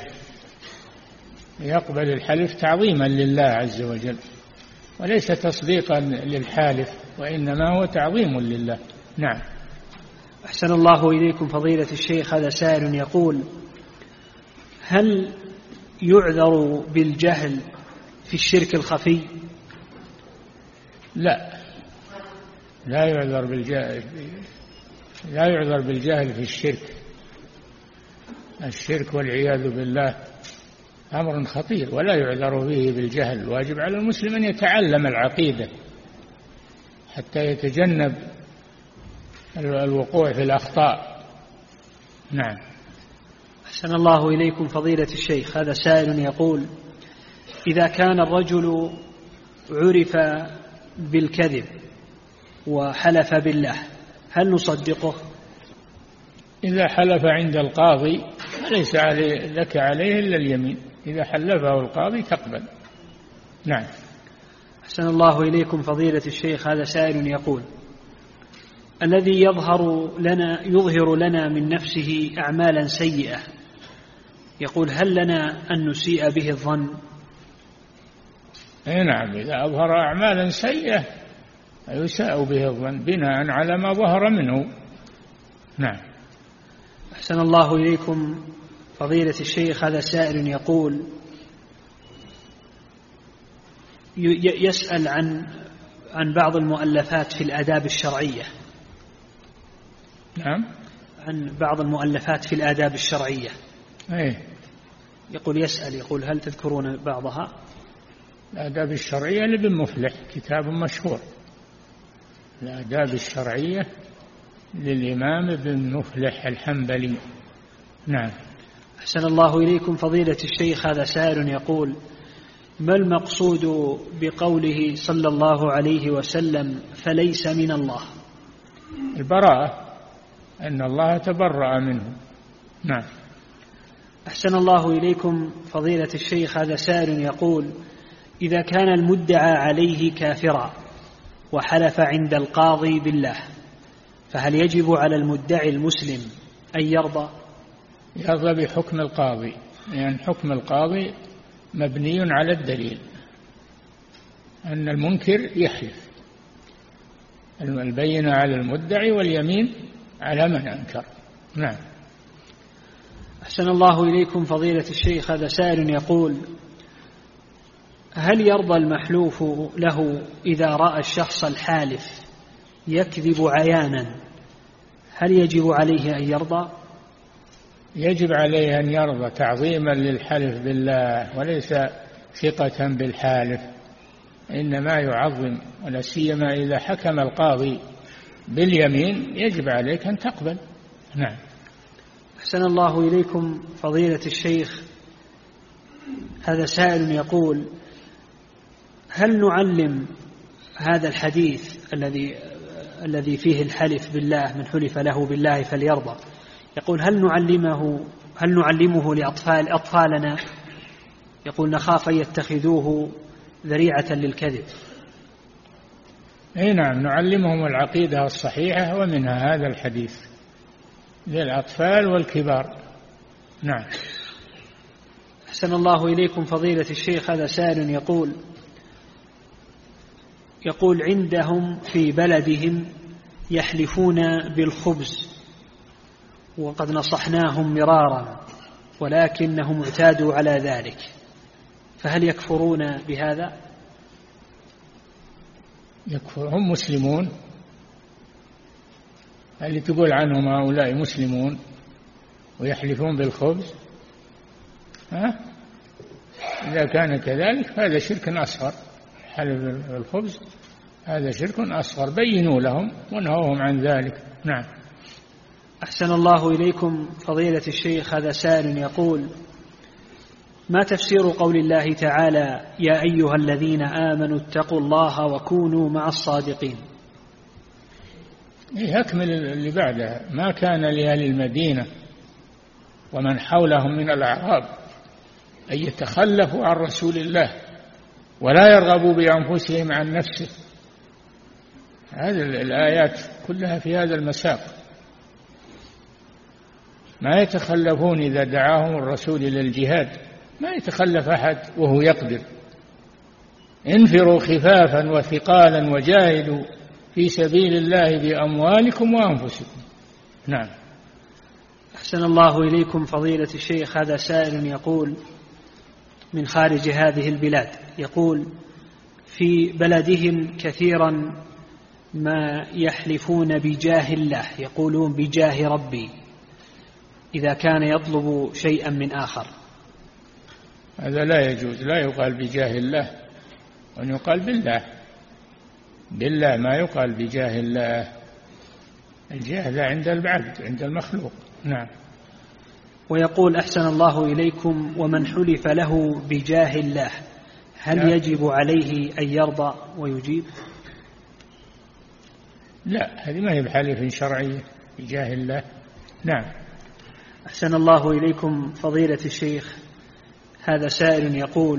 الحلف تعظيما لله عز وجل، وليس تصديقا للحالف، وإنما هو تعظيم لله. نعم. أحسن الله إليكم فضيلة الشيخ. هذا سائل يقول: هل يعذر بالجهل في الشرك الخفي؟ لا يعذر بالجهل في الشرك والعياذ بالله أمر خطير، ولا يعذر به بالجهل. الواجب على المسلم أن يتعلم العقيدة حتى يتجنب الوقوع في الأخطاء. نعم. أحسن الله إليكم فضيلة الشيخ. هذا سائل يقول: إذا كان الرجل عرف بالكذب وحلف بالله هل نصدقه؟ إذا حلف عند القاضي فليس لك عليه إلا اليمين، إذا حلفه القاضي تقبل. نعم. أحسن الله إليكم فضيلة الشيخ. هذا سائل يقول: الذي يظهر لنا من نفسه أعمالا سيئة، يقول هل لنا أن نسيء به الظن؟ نعم، إذا أظهر أعمالا سيئة يساء به الظن بناء على ما ظهر منه. نعم. أحسن الله إليكم فضيلة الشيخ. هذا سائل يقول يسأل عن بعض المؤلفات في الآداب الشرعية. نعم. عن بعض المؤلفات في الآداب الشرعية. يقول هل تذكرون بعضها؟ الآداب الشرعية لابن مفلح، كتاب مشهور، الآداب الشرعية للإمام ابن مفلح الحنبلي. نعم. أحسن الله إليكم فضيلة الشيخ. هذا سائل يقول: ما المقصود بقوله صلى الله عليه وسلم فليس من الله؟ البراءة، أن الله تبرأ منه. نعم. أحسن الله إليكم فضيلة الشيخ. هذا سائل يقول: إذا كان المدعى عليه كافرا وحلف عند القاضي بالله، فهل يجب على المدعي المسلم أن يرضى بحكم القاضي؟ يعني حكم القاضي مبني على الدليل، أن المنكر يحلف، البينة على المدعي واليمين على من أنكر. نعم. أحسن الله إليكم فضيلة الشيخ. هذا سائل يقول: هل يرضى المحلوف له إذا رأى الشخص الحالف يكذب عيانا، هل يجب عليه أن يرضى؟ يجب عليه أن يرضى تعظيما للحلف بالله وليس ثقة بالحالف، إنما يعظم، ولا سيما إذا حكم القاضي باليمين يجب عليك أن تقبل. نعم. أحسن الله إليكم فضيلة الشيخ، هذا سائل يقول: هل نعلم هذا الحديث الذي فيه الحلف بالله، من حلف له بالله فليرضى، يقول هل نعلمه لأطفالنا؟ يقول نخاف أن يتخذوه ذريعة للكذب. أي نعم، نعلمهم العقيدة الصحيحة، ومنها هذا الحديث للأطفال والكبار. نعم. أحسن الله إليكم فضيلة الشيخ، هذا سائل يقول عندهم في بلدهم يحلفون بالخبز، وقد نصحناهم مرارا ولكنهم اعتادوا على ذلك، فهل يكفرون بهذا؟ يكفر، هم مسلمون، اللي تقول عنهم هؤلاء مسلمون ويحلفون بالخبز؟ إذا كان كذلك فهذا شرك أصغر، حلف بالخبز هذا شرك أصغر، بينوا لهم ونهوهم عن ذلك. نعم. أحسن الله إليكم فضيلة الشيخ، هذا سائل يقول: ما تفسير قول الله تعالى: يا أيها الذين آمنوا اتقوا الله وكونوا مع الصادقين؟ أكمل اللي بعدها: ما كان لأهل المدينة ومن حولهم من الأعراب أن يتخلفوا عن رسول الله ولا يرغبوا بأنفسهم عن نفسه. هذه الآيات كلها في هذا المساق. ما يتخلفون إذا دعاهم الرسول إلى الجهاد، ما يتخلف أحد وهو يقدر. انفروا خفافا وثقالا وجاهدوا في سبيل الله بأموالكم وأنفسكم. نعم. أحسن الله إليكم فضيلة الشيخ، هذا سائل يقول من خارج هذه البلاد، يقول: في بلدهم كثيرا ما يحلفون بجاه الله، يقولون بجاه ربي إذا كان يطلب شيئا من آخر. هذا لا يجوز، لا يقال بجاه الله، وأن يقال بالله ما يقال بجاه الله. الجاه لا عند العبد، عند المخلوق. نعم. ويقول: أحسن الله إليكم، ومن حلف له بجاه الله هل يجب عليه أن يرضى ويجيب؟ لا، هذه ما هي بحلف شرعية بجاه الله. نعم. أحسن الله إليكم فضيلة الشيخ، هذا سائل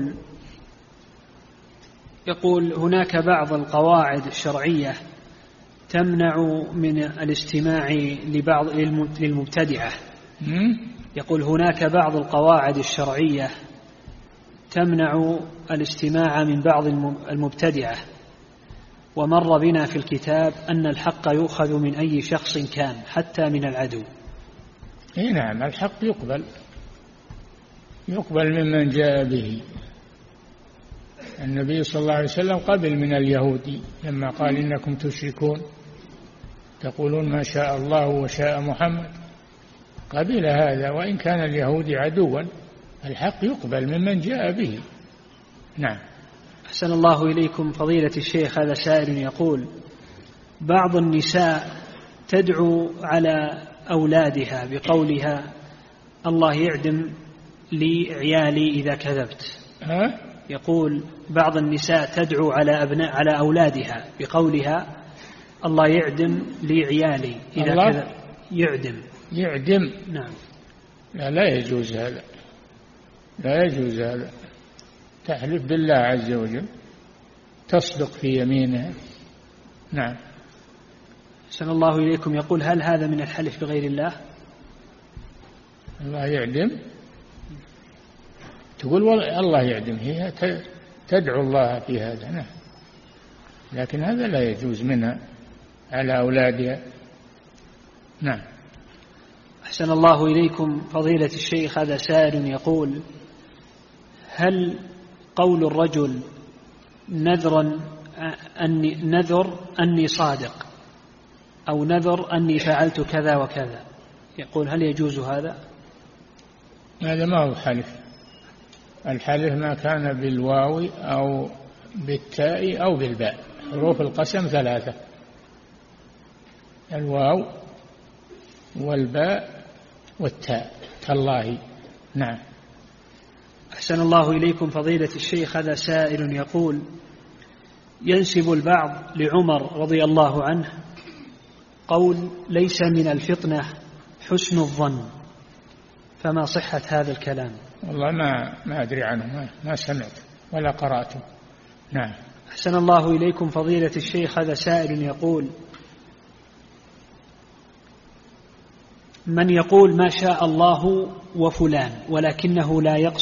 يقول هناك بعض القواعد الشرعية تمنع من الاستماع للمبتدعة. يقول هناك بعض القواعد الشرعية تمنع الاستماع من بعض المبتدعة، ومر بنا في الكتاب أن الحق يؤخذ من أي شخص كان حتى من العدو. نعم، الحق يقبل ممن جاء به. النبي صلى الله عليه وسلم قبل من اليهودي لما قال: إنكم تشركون تقولون ما شاء الله وشاء محمد. قبل هذا، وإن كان اليهودي عدوا، الحق يقبل ممن جاء به. نعم. أحسن الله إليكم فضيلة الشيخ، هذا سائل يقول: بعض النساء تدعو على أولادها بقولها: الله يعدم لي عيالي إذا كذبت. يقول بعض النساء تدعو على أولادها بقولها: الله يعدم لي عيالي إذا كذب. يعدم. نعم. لا يجوز هذا، لا يجوز هذا. تحلف بالله عز وجل، تصدق في يمينها. نعم. أحسن الله إليكم، يقول: هل هذا من الحلف بغير الله؟ الله يعدم، تقول الله يعدم، هي تدعو الله في هذا. نعم. لكن هذا لا يجوز منها على أولادها. نعم. أحسن الله إليكم فضيلة الشيخ، هذا سائل يقول: هل قول الرجل نذر أني صادق أو نذر أني فعلت كذا وكذا، يقول هل يجوز هذا؟ هذا ما هو حلف. الحلف ما كان بالواو أو بالتاء أو بالباء. حروف القسم 3: الواو والباء والتاء، تالله. نعم. أحسن الله إليكم فضيلة الشيخ، هذا سائل يقول: ينسب البعض لعمر رضي الله عنه قول ليس من الفطنة حسن الظن، فما صحة هذا الكلام؟ والله ما أدري عنه، ما سمعت ولا قرأته. نعم. أحسن الله إليكم فضيلة الشيخ، هذا سائل يقول: من يقول ما شاء الله وفلان ولكنه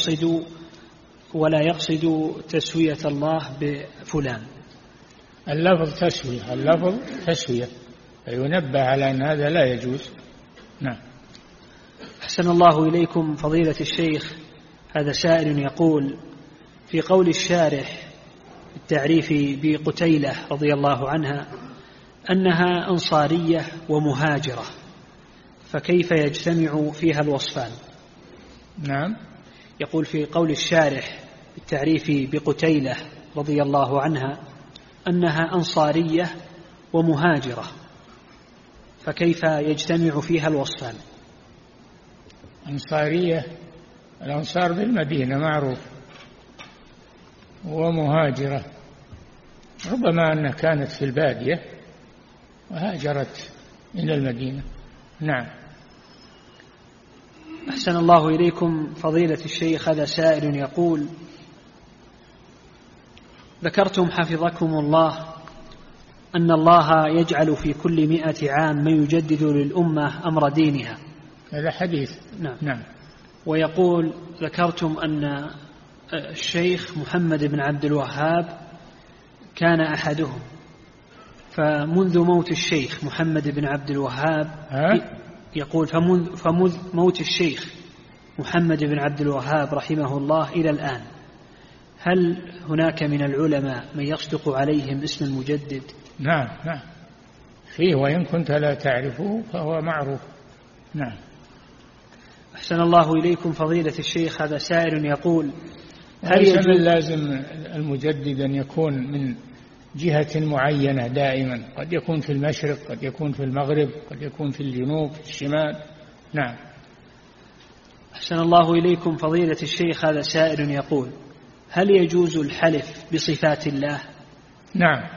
لا يقصد تسوية الله بفلان. اللفظ تسوية، فينبه على أن هذا لا يجوز. نعم. أحسن الله إليكم فضيلة الشيخ، هذا سائل يقول: في قول الشارح التعريف بقتيلة رضي الله عنها أنها أنصارية ومهاجرة، فكيف يجتمع فيها الوصفان؟ نعم. يقول في قول الشارح التعريف بقتيلة رضي الله عنها أنها أنصارية ومهاجرة، فكيف يجتمع فيها الوصفان؟ أنصارية، الأنصار بالمدينة معروف، ومهاجرة ربما أنها كانت في البادية وهاجرت إلى المدينة. نعم. أحسن الله إليكم فضيلة الشيخ، هذا سائل يقول: ذكرتم حفظكم الله أن الله يجعل في كل 100 عام من يجدد للأمة أمر دينها. هذا حديث. نعم. ويقول: ذكرتم أن الشيخ محمد بن عبد الوهاب كان أحدهم، فمنذ موت الشيخ محمد بن عبد الوهاب يقول فمنذ موت الشيخ محمد بن عبد الوهاب رحمه الله إلى الآن، هل هناك من العلماء من يصدق عليهم اسم المجدد؟ نعم فيه، وإن كنت لا تعرفه فهو معروف. نعم. أحسن الله إليكم فضيلة الشيخ، هذا سائل يقول: هل يجوز لازم المجدد أن يكون من جهة معينة دائما؟ قد يكون في المشرق، قد يكون في المغرب، قد يكون في الجنوب، في الشمال. نعم. أحسن الله إليكم فضيلة الشيخ، هذا سائل يقول: هل يجوز الحلف بصفات الله؟ نعم.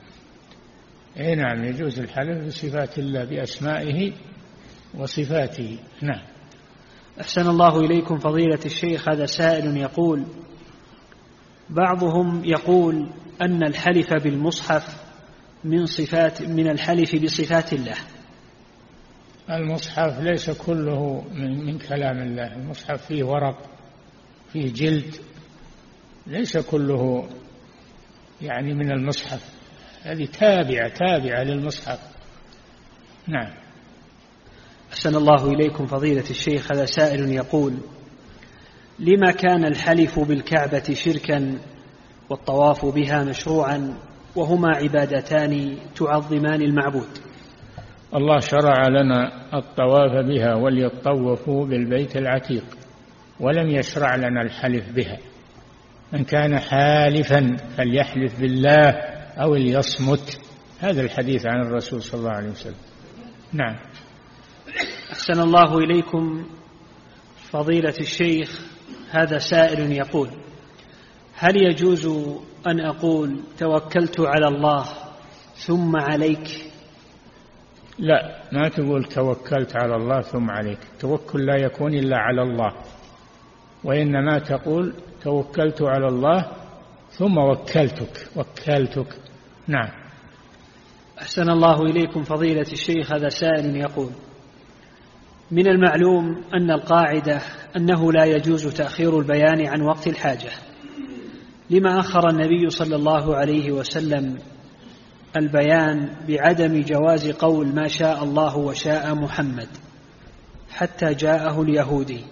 نعم، يجوز الحلف بصفات الله، بأسمائه وصفاته. نعم. أحسن الله إليكم فضيلة الشيخ، هذا سائل يقول: بعضهم يقول أن الحلف بالمصحف من الحلف بصفات الله. المصحف ليس كله من كلام الله، المصحف فيه ورق، فيه جلد، ليس كله يعني من المصحف، هذه تابعة للمصحف. نعم. أحسن الله إليكم فضيلة الشيخ، هذا سائل يقول: لما كان الحلف بالكعبة شركا والطواف بها مشروعا وهما عبادتان تعظمان المعبود؟ الله شرع لنا الطواف بها وليطوفوا بالبيت العتيق، ولم يشرع لنا الحلف بها. من كان حالفا فليحلف بالله أو ليصمت، هذا الحديث عن الرسول صلى الله عليه وسلم. نعم. أحسن الله إليكم فضيلة الشيخ، هذا سائل يقول: هل يجوز أن أقول توكلت على الله ثم عليك؟ لا، ما تقول توكلت على الله ثم عليك، التوكل لا يكون إلا على الله، وإنما تقول توكلت على الله ثم وكلتك. نعم. أحسن الله إليكم فضيلة الشيخ، هذا سائل يقول: من المعلوم أن القاعدة أنه لا يجوز تأخير البيان عن وقت الحاجة، لما أخر النبي صلى الله عليه وسلم البيان بعدم جواز قول ما شاء الله وشاء محمد حتى جاءه اليهودي؟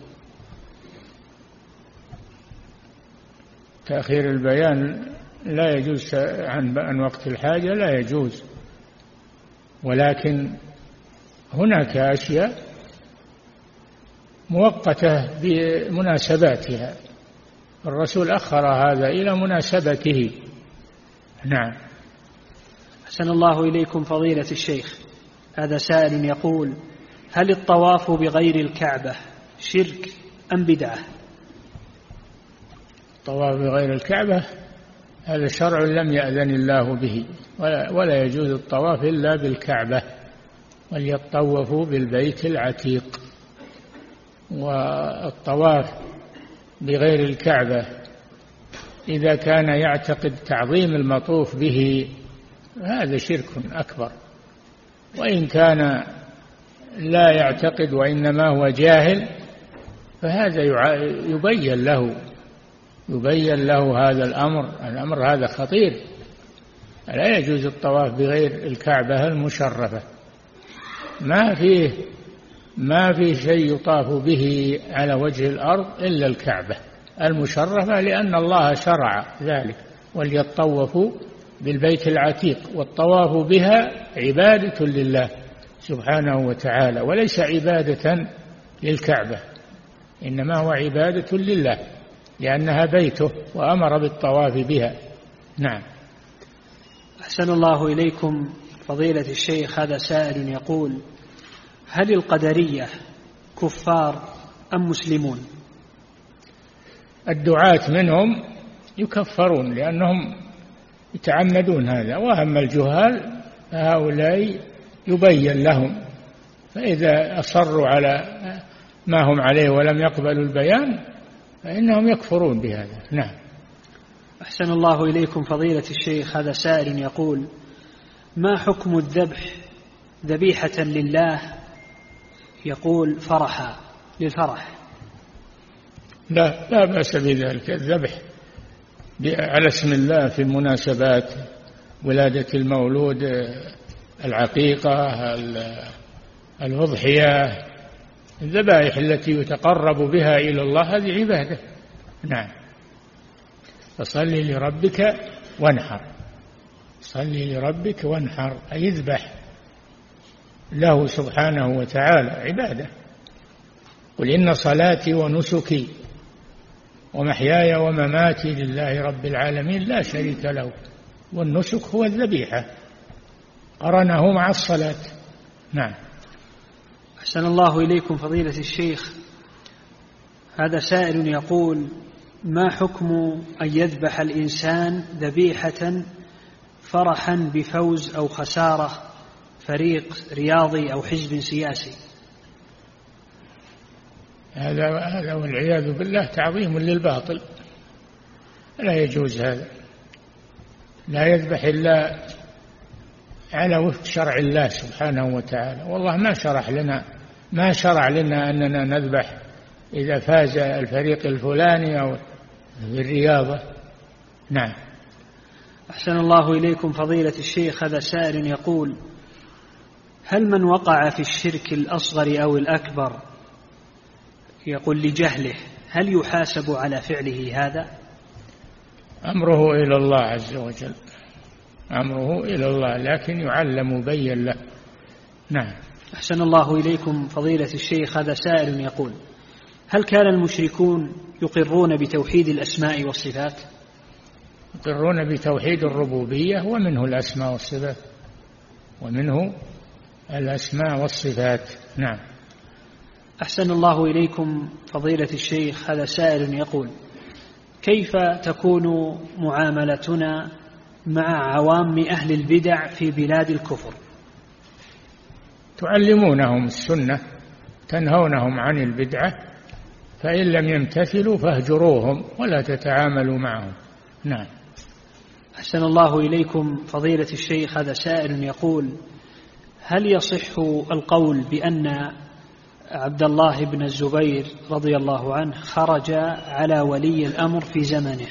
تأخير البيان لا يجوز عن وقت الحاجة، لا يجوز، ولكن هناك أشياء مؤقتة بمناسباتها، الرسول أخر هذا إلى مناسبته. نعم. أحسن الله إليكم فضيلة الشيخ، هذا سائل يقول: هل الطواف بغير الكعبة شرك أم بدعة؟ الطواف بغير الكعبة هذا شرع لم يأذن الله به، ولا يجوز الطواف إلا بالكعبة، وليطوفوا بالبيت العتيق. والطواف بغير الكعبة إذا كان يعتقد تعظيم المطوف به هذا شرك أكبر، وإن كان لا يعتقد وإنما هو جاهل فهذا يبين له هذا الأمر هذا خطير. لا يجوز الطواف بغير الكعبة المشرفة، ما في شيء يطاف به على وجه الأرض إلا الكعبة المشرفة، لأن الله شرع ذلك، وليطوفوا بالبيت العتيق. والطواف بها عبادة لله سبحانه وتعالى، وليس عبادة للكعبة، إنما هو عبادة لله لأنها بيته وأمر بالطواف بها. نعم. أحسن الله إليكم فضيلة الشيخ، هذا سائل يقول: هل القدرية كفار أم مسلمون؟ الدعاة منهم يكفرون لأنهم يتعمدون هذا، وأما الجهال فهؤلاء يبين لهم، فإذا أصروا على ما هم عليه ولم يقبلوا البيان فإنهم يكفرون بهذا. نعم. أحسن الله إليكم فضيلة الشيخ، هذا سائل يقول: ما حكم الذبح ذبيحة لله، يقول فرحا للفرح؟ لا بأس بذلك، الذبح على اسم الله في المناسبات، ولادة المولود، العقيقة، الأضحية، الذبائح التي يتقرب بها إلى الله هذه عبادة. نعم. فصل لربك وانحر، صلي لربك وانحر، أي اذبح له سبحانه وتعالى، عبادة. قل إن صلاتي ونسكي ومحياي ومماتي لله رب العالمين لا شريك له. والنسك هو الذبيحة، قرنه مع الصلاة. نعم. أحسن الله إليكم فضيلة الشيخ، هذا سائل يقول: ما حكم أن يذبح الإنسان ذبيحة فرحا بفوز أو خسارة فريق رياضي أو حزب سياسي؟ هذا والعياذ بالله تعظيم للباطل، لا يجوز هذا. لا يذبح إلا على وفق شرع الله سبحانه وتعالى، والله ما شرع لنا أننا نذبح إذا فاز الفريق الفلاني أو بالرياضة. نعم. أحسن الله إليكم فضيلة الشيخ، هذا سائل يقول: هل من وقع في الشرك الأصغر أو الأكبر، يقول لجهله، هل يحاسب على فعله هذا؟ أمره إلى الله عز وجل، أمره إلى الله، لكن يعلم مبين له. نعم. أحسن الله إليكم فضيلة الشيخ، هذا سائل يقول: هل كان المشركون يقرون بتوحيد الأسماء والصفات؟ يقرون بتوحيد الربوبية، ومنه الأسماء والصفات، ومنه الأسماء والصفات. نعم. أحسن الله إليكم فضيلة الشيخ، هذا سائل يقول: كيف تكون معاملتنا مع عوام أهل البدع في بلاد الكفر؟ تعلمونهم السنة، تنهونهم عن البدعة، فإن لم يمتثلوا فاهجروهم ولا تتعاملوا معهم. نعم. أحسن الله إليكم فضيلة الشيخ، هذا سائل يقول: هل يصح القول بأن عبد الله بن الزبير رضي الله عنه خرج على ولي الأمر في زمنه؟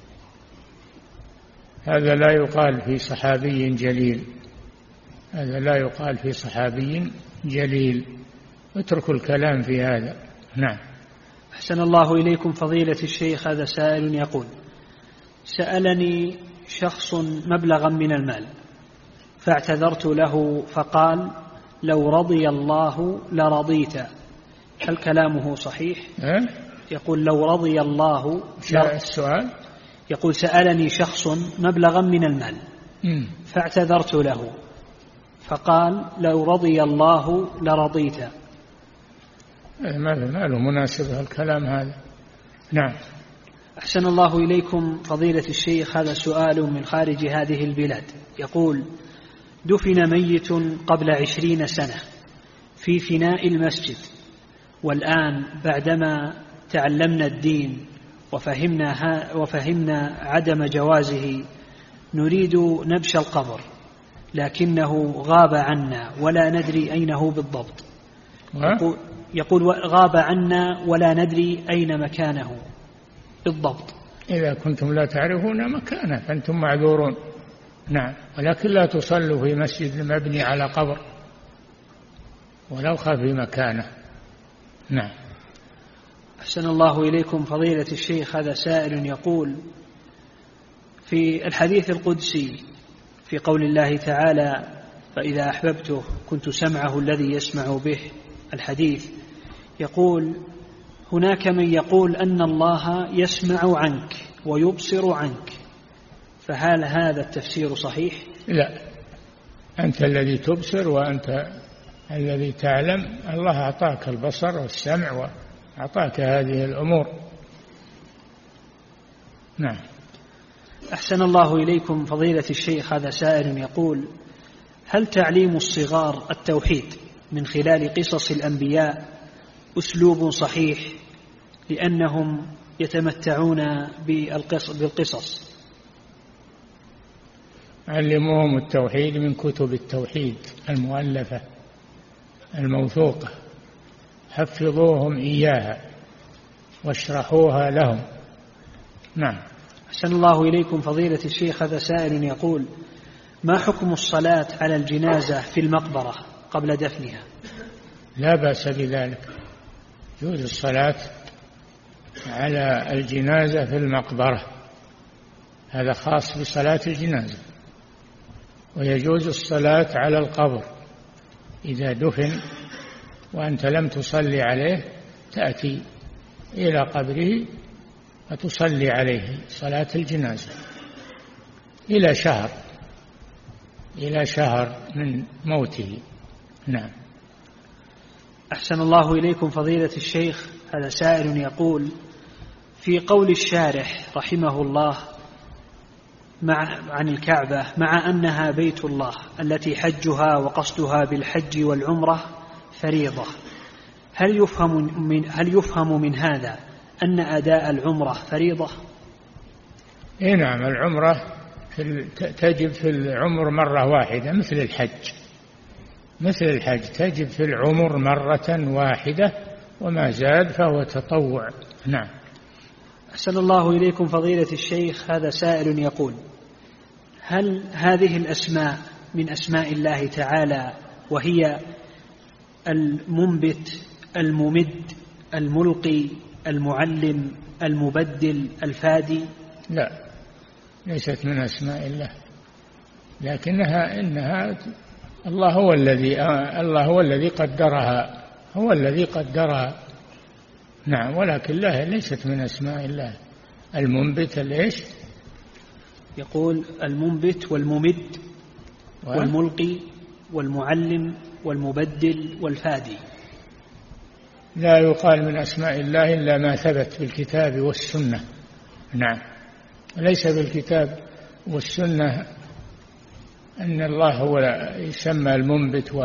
هذا لا يقال في صحابي جليل، هذا لا يقال في صحابي جليل، اتركوا الكلام في هذا. نعم. أحسن الله إليكم فضيلة الشيخ، هذا سائل يقول: سألني شخص مبلغا من المال، فاعتذرت له فقال لو رضي الله لرضيت. هل كلامه صحيح؟ يقول لو رضي الله السؤال يقول سألني شخص مبلغا من المال فاعتذرت له فقال لو رضي الله لرضيت. ما له مناسبة الكلام هذا. نعم. أحسن الله إليكم فضيلة الشيخ، هذا سؤال من خارج هذه البلاد. يقول دفن ميت قبل 20 سنة في فناء المسجد، والآن بعدما تعلمنا الدين وفهمنا عدم جوازه نريد نبش القبر، لكنه غاب عنا ولا ندري أين هو بالضبط. يقول غاب عنا ولا ندري أين مكانه بالضبط. إذا كنتم لا تعرفون مكانه فأنتم معذورون. نعم، ولكن لا تصلوا في مسجد مبني على قبر ولو خفي مكانه. نعم. أحسن الله إليكم فضيلة الشيخ، هذا سائل يقول في الحديث القدسي في قول الله تعالى فإذا أحببته كنت سمعه الذي يسمع به، الحديث يقول هناك من يقول أن الله يسمع عنك ويبصر عنك، فهل هذا التفسير صحيح؟ لا، أنت الذي تبصر وأنت الذي تعلم. الله أعطاك البصر والسمع وأعطاك هذه الأمور. نعم. أحسن الله إليكم فضيلة الشيخ، هذا سائل يقول هل تعليم الصغار التوحيد من خلال قصص الأنبياء أسلوب صحيح لأنهم يتمتعون بالقصص؟ علموهم التوحيد من كتب التوحيد المؤلفة الموثوقة، حفظوهم إياها واشرحوها لهم. نعم. أحسن الله إليكم فضيلة الشيخ، هذا سائل يقول ما حكم الصلاة على الجنازة في المقبرة قبل دفنها؟ لا بأس بذلك، يجوز الصلاة على الجنازة في المقبرة، هذا خاص بصلاة الجنازة. ويجوز الصلاة على القبر إذا دفن وأنت لم تصلي عليه، تأتي إلى قبره وتصلي عليه صلاة الجنازة إلى شهر من موته. نعم. أحسن الله إليكم فضيلة الشيخ، هذا سائل يقول في قول الشارح رحمه الله عن الكعبة مع أنها بيت الله التي حجها وقصدها بالحج والعمرة فريضة، هل يفهم من هذا أن أداء العمرة فريضة؟ نعم، العمرة تجب في العمر مرة واحدة مثل الحج تجب في العمر مرة واحدة، وما زاد فهو تطوع. نعم. أحسن الله إليكم فضيلة الشيخ، هذا سائل يقول هل هذه الأسماء من أسماء الله تعالى وهي المنبت الممد الملقي المعلم المبدل الفادي؟ لا، ليست من أسماء الله، لكنها الله هو الذي قدرها. نعم، ولكن ليست من أسماء الله. المنبت الإيش؟ يقول المنبت والممد والملقي والمعلم والمبدل والفادي. لا يقال من أسماء الله إلا ما ثبت بالكتاب والسنة. نعم. ليس بالكتاب والسنة أن الله هو يسمى المنبت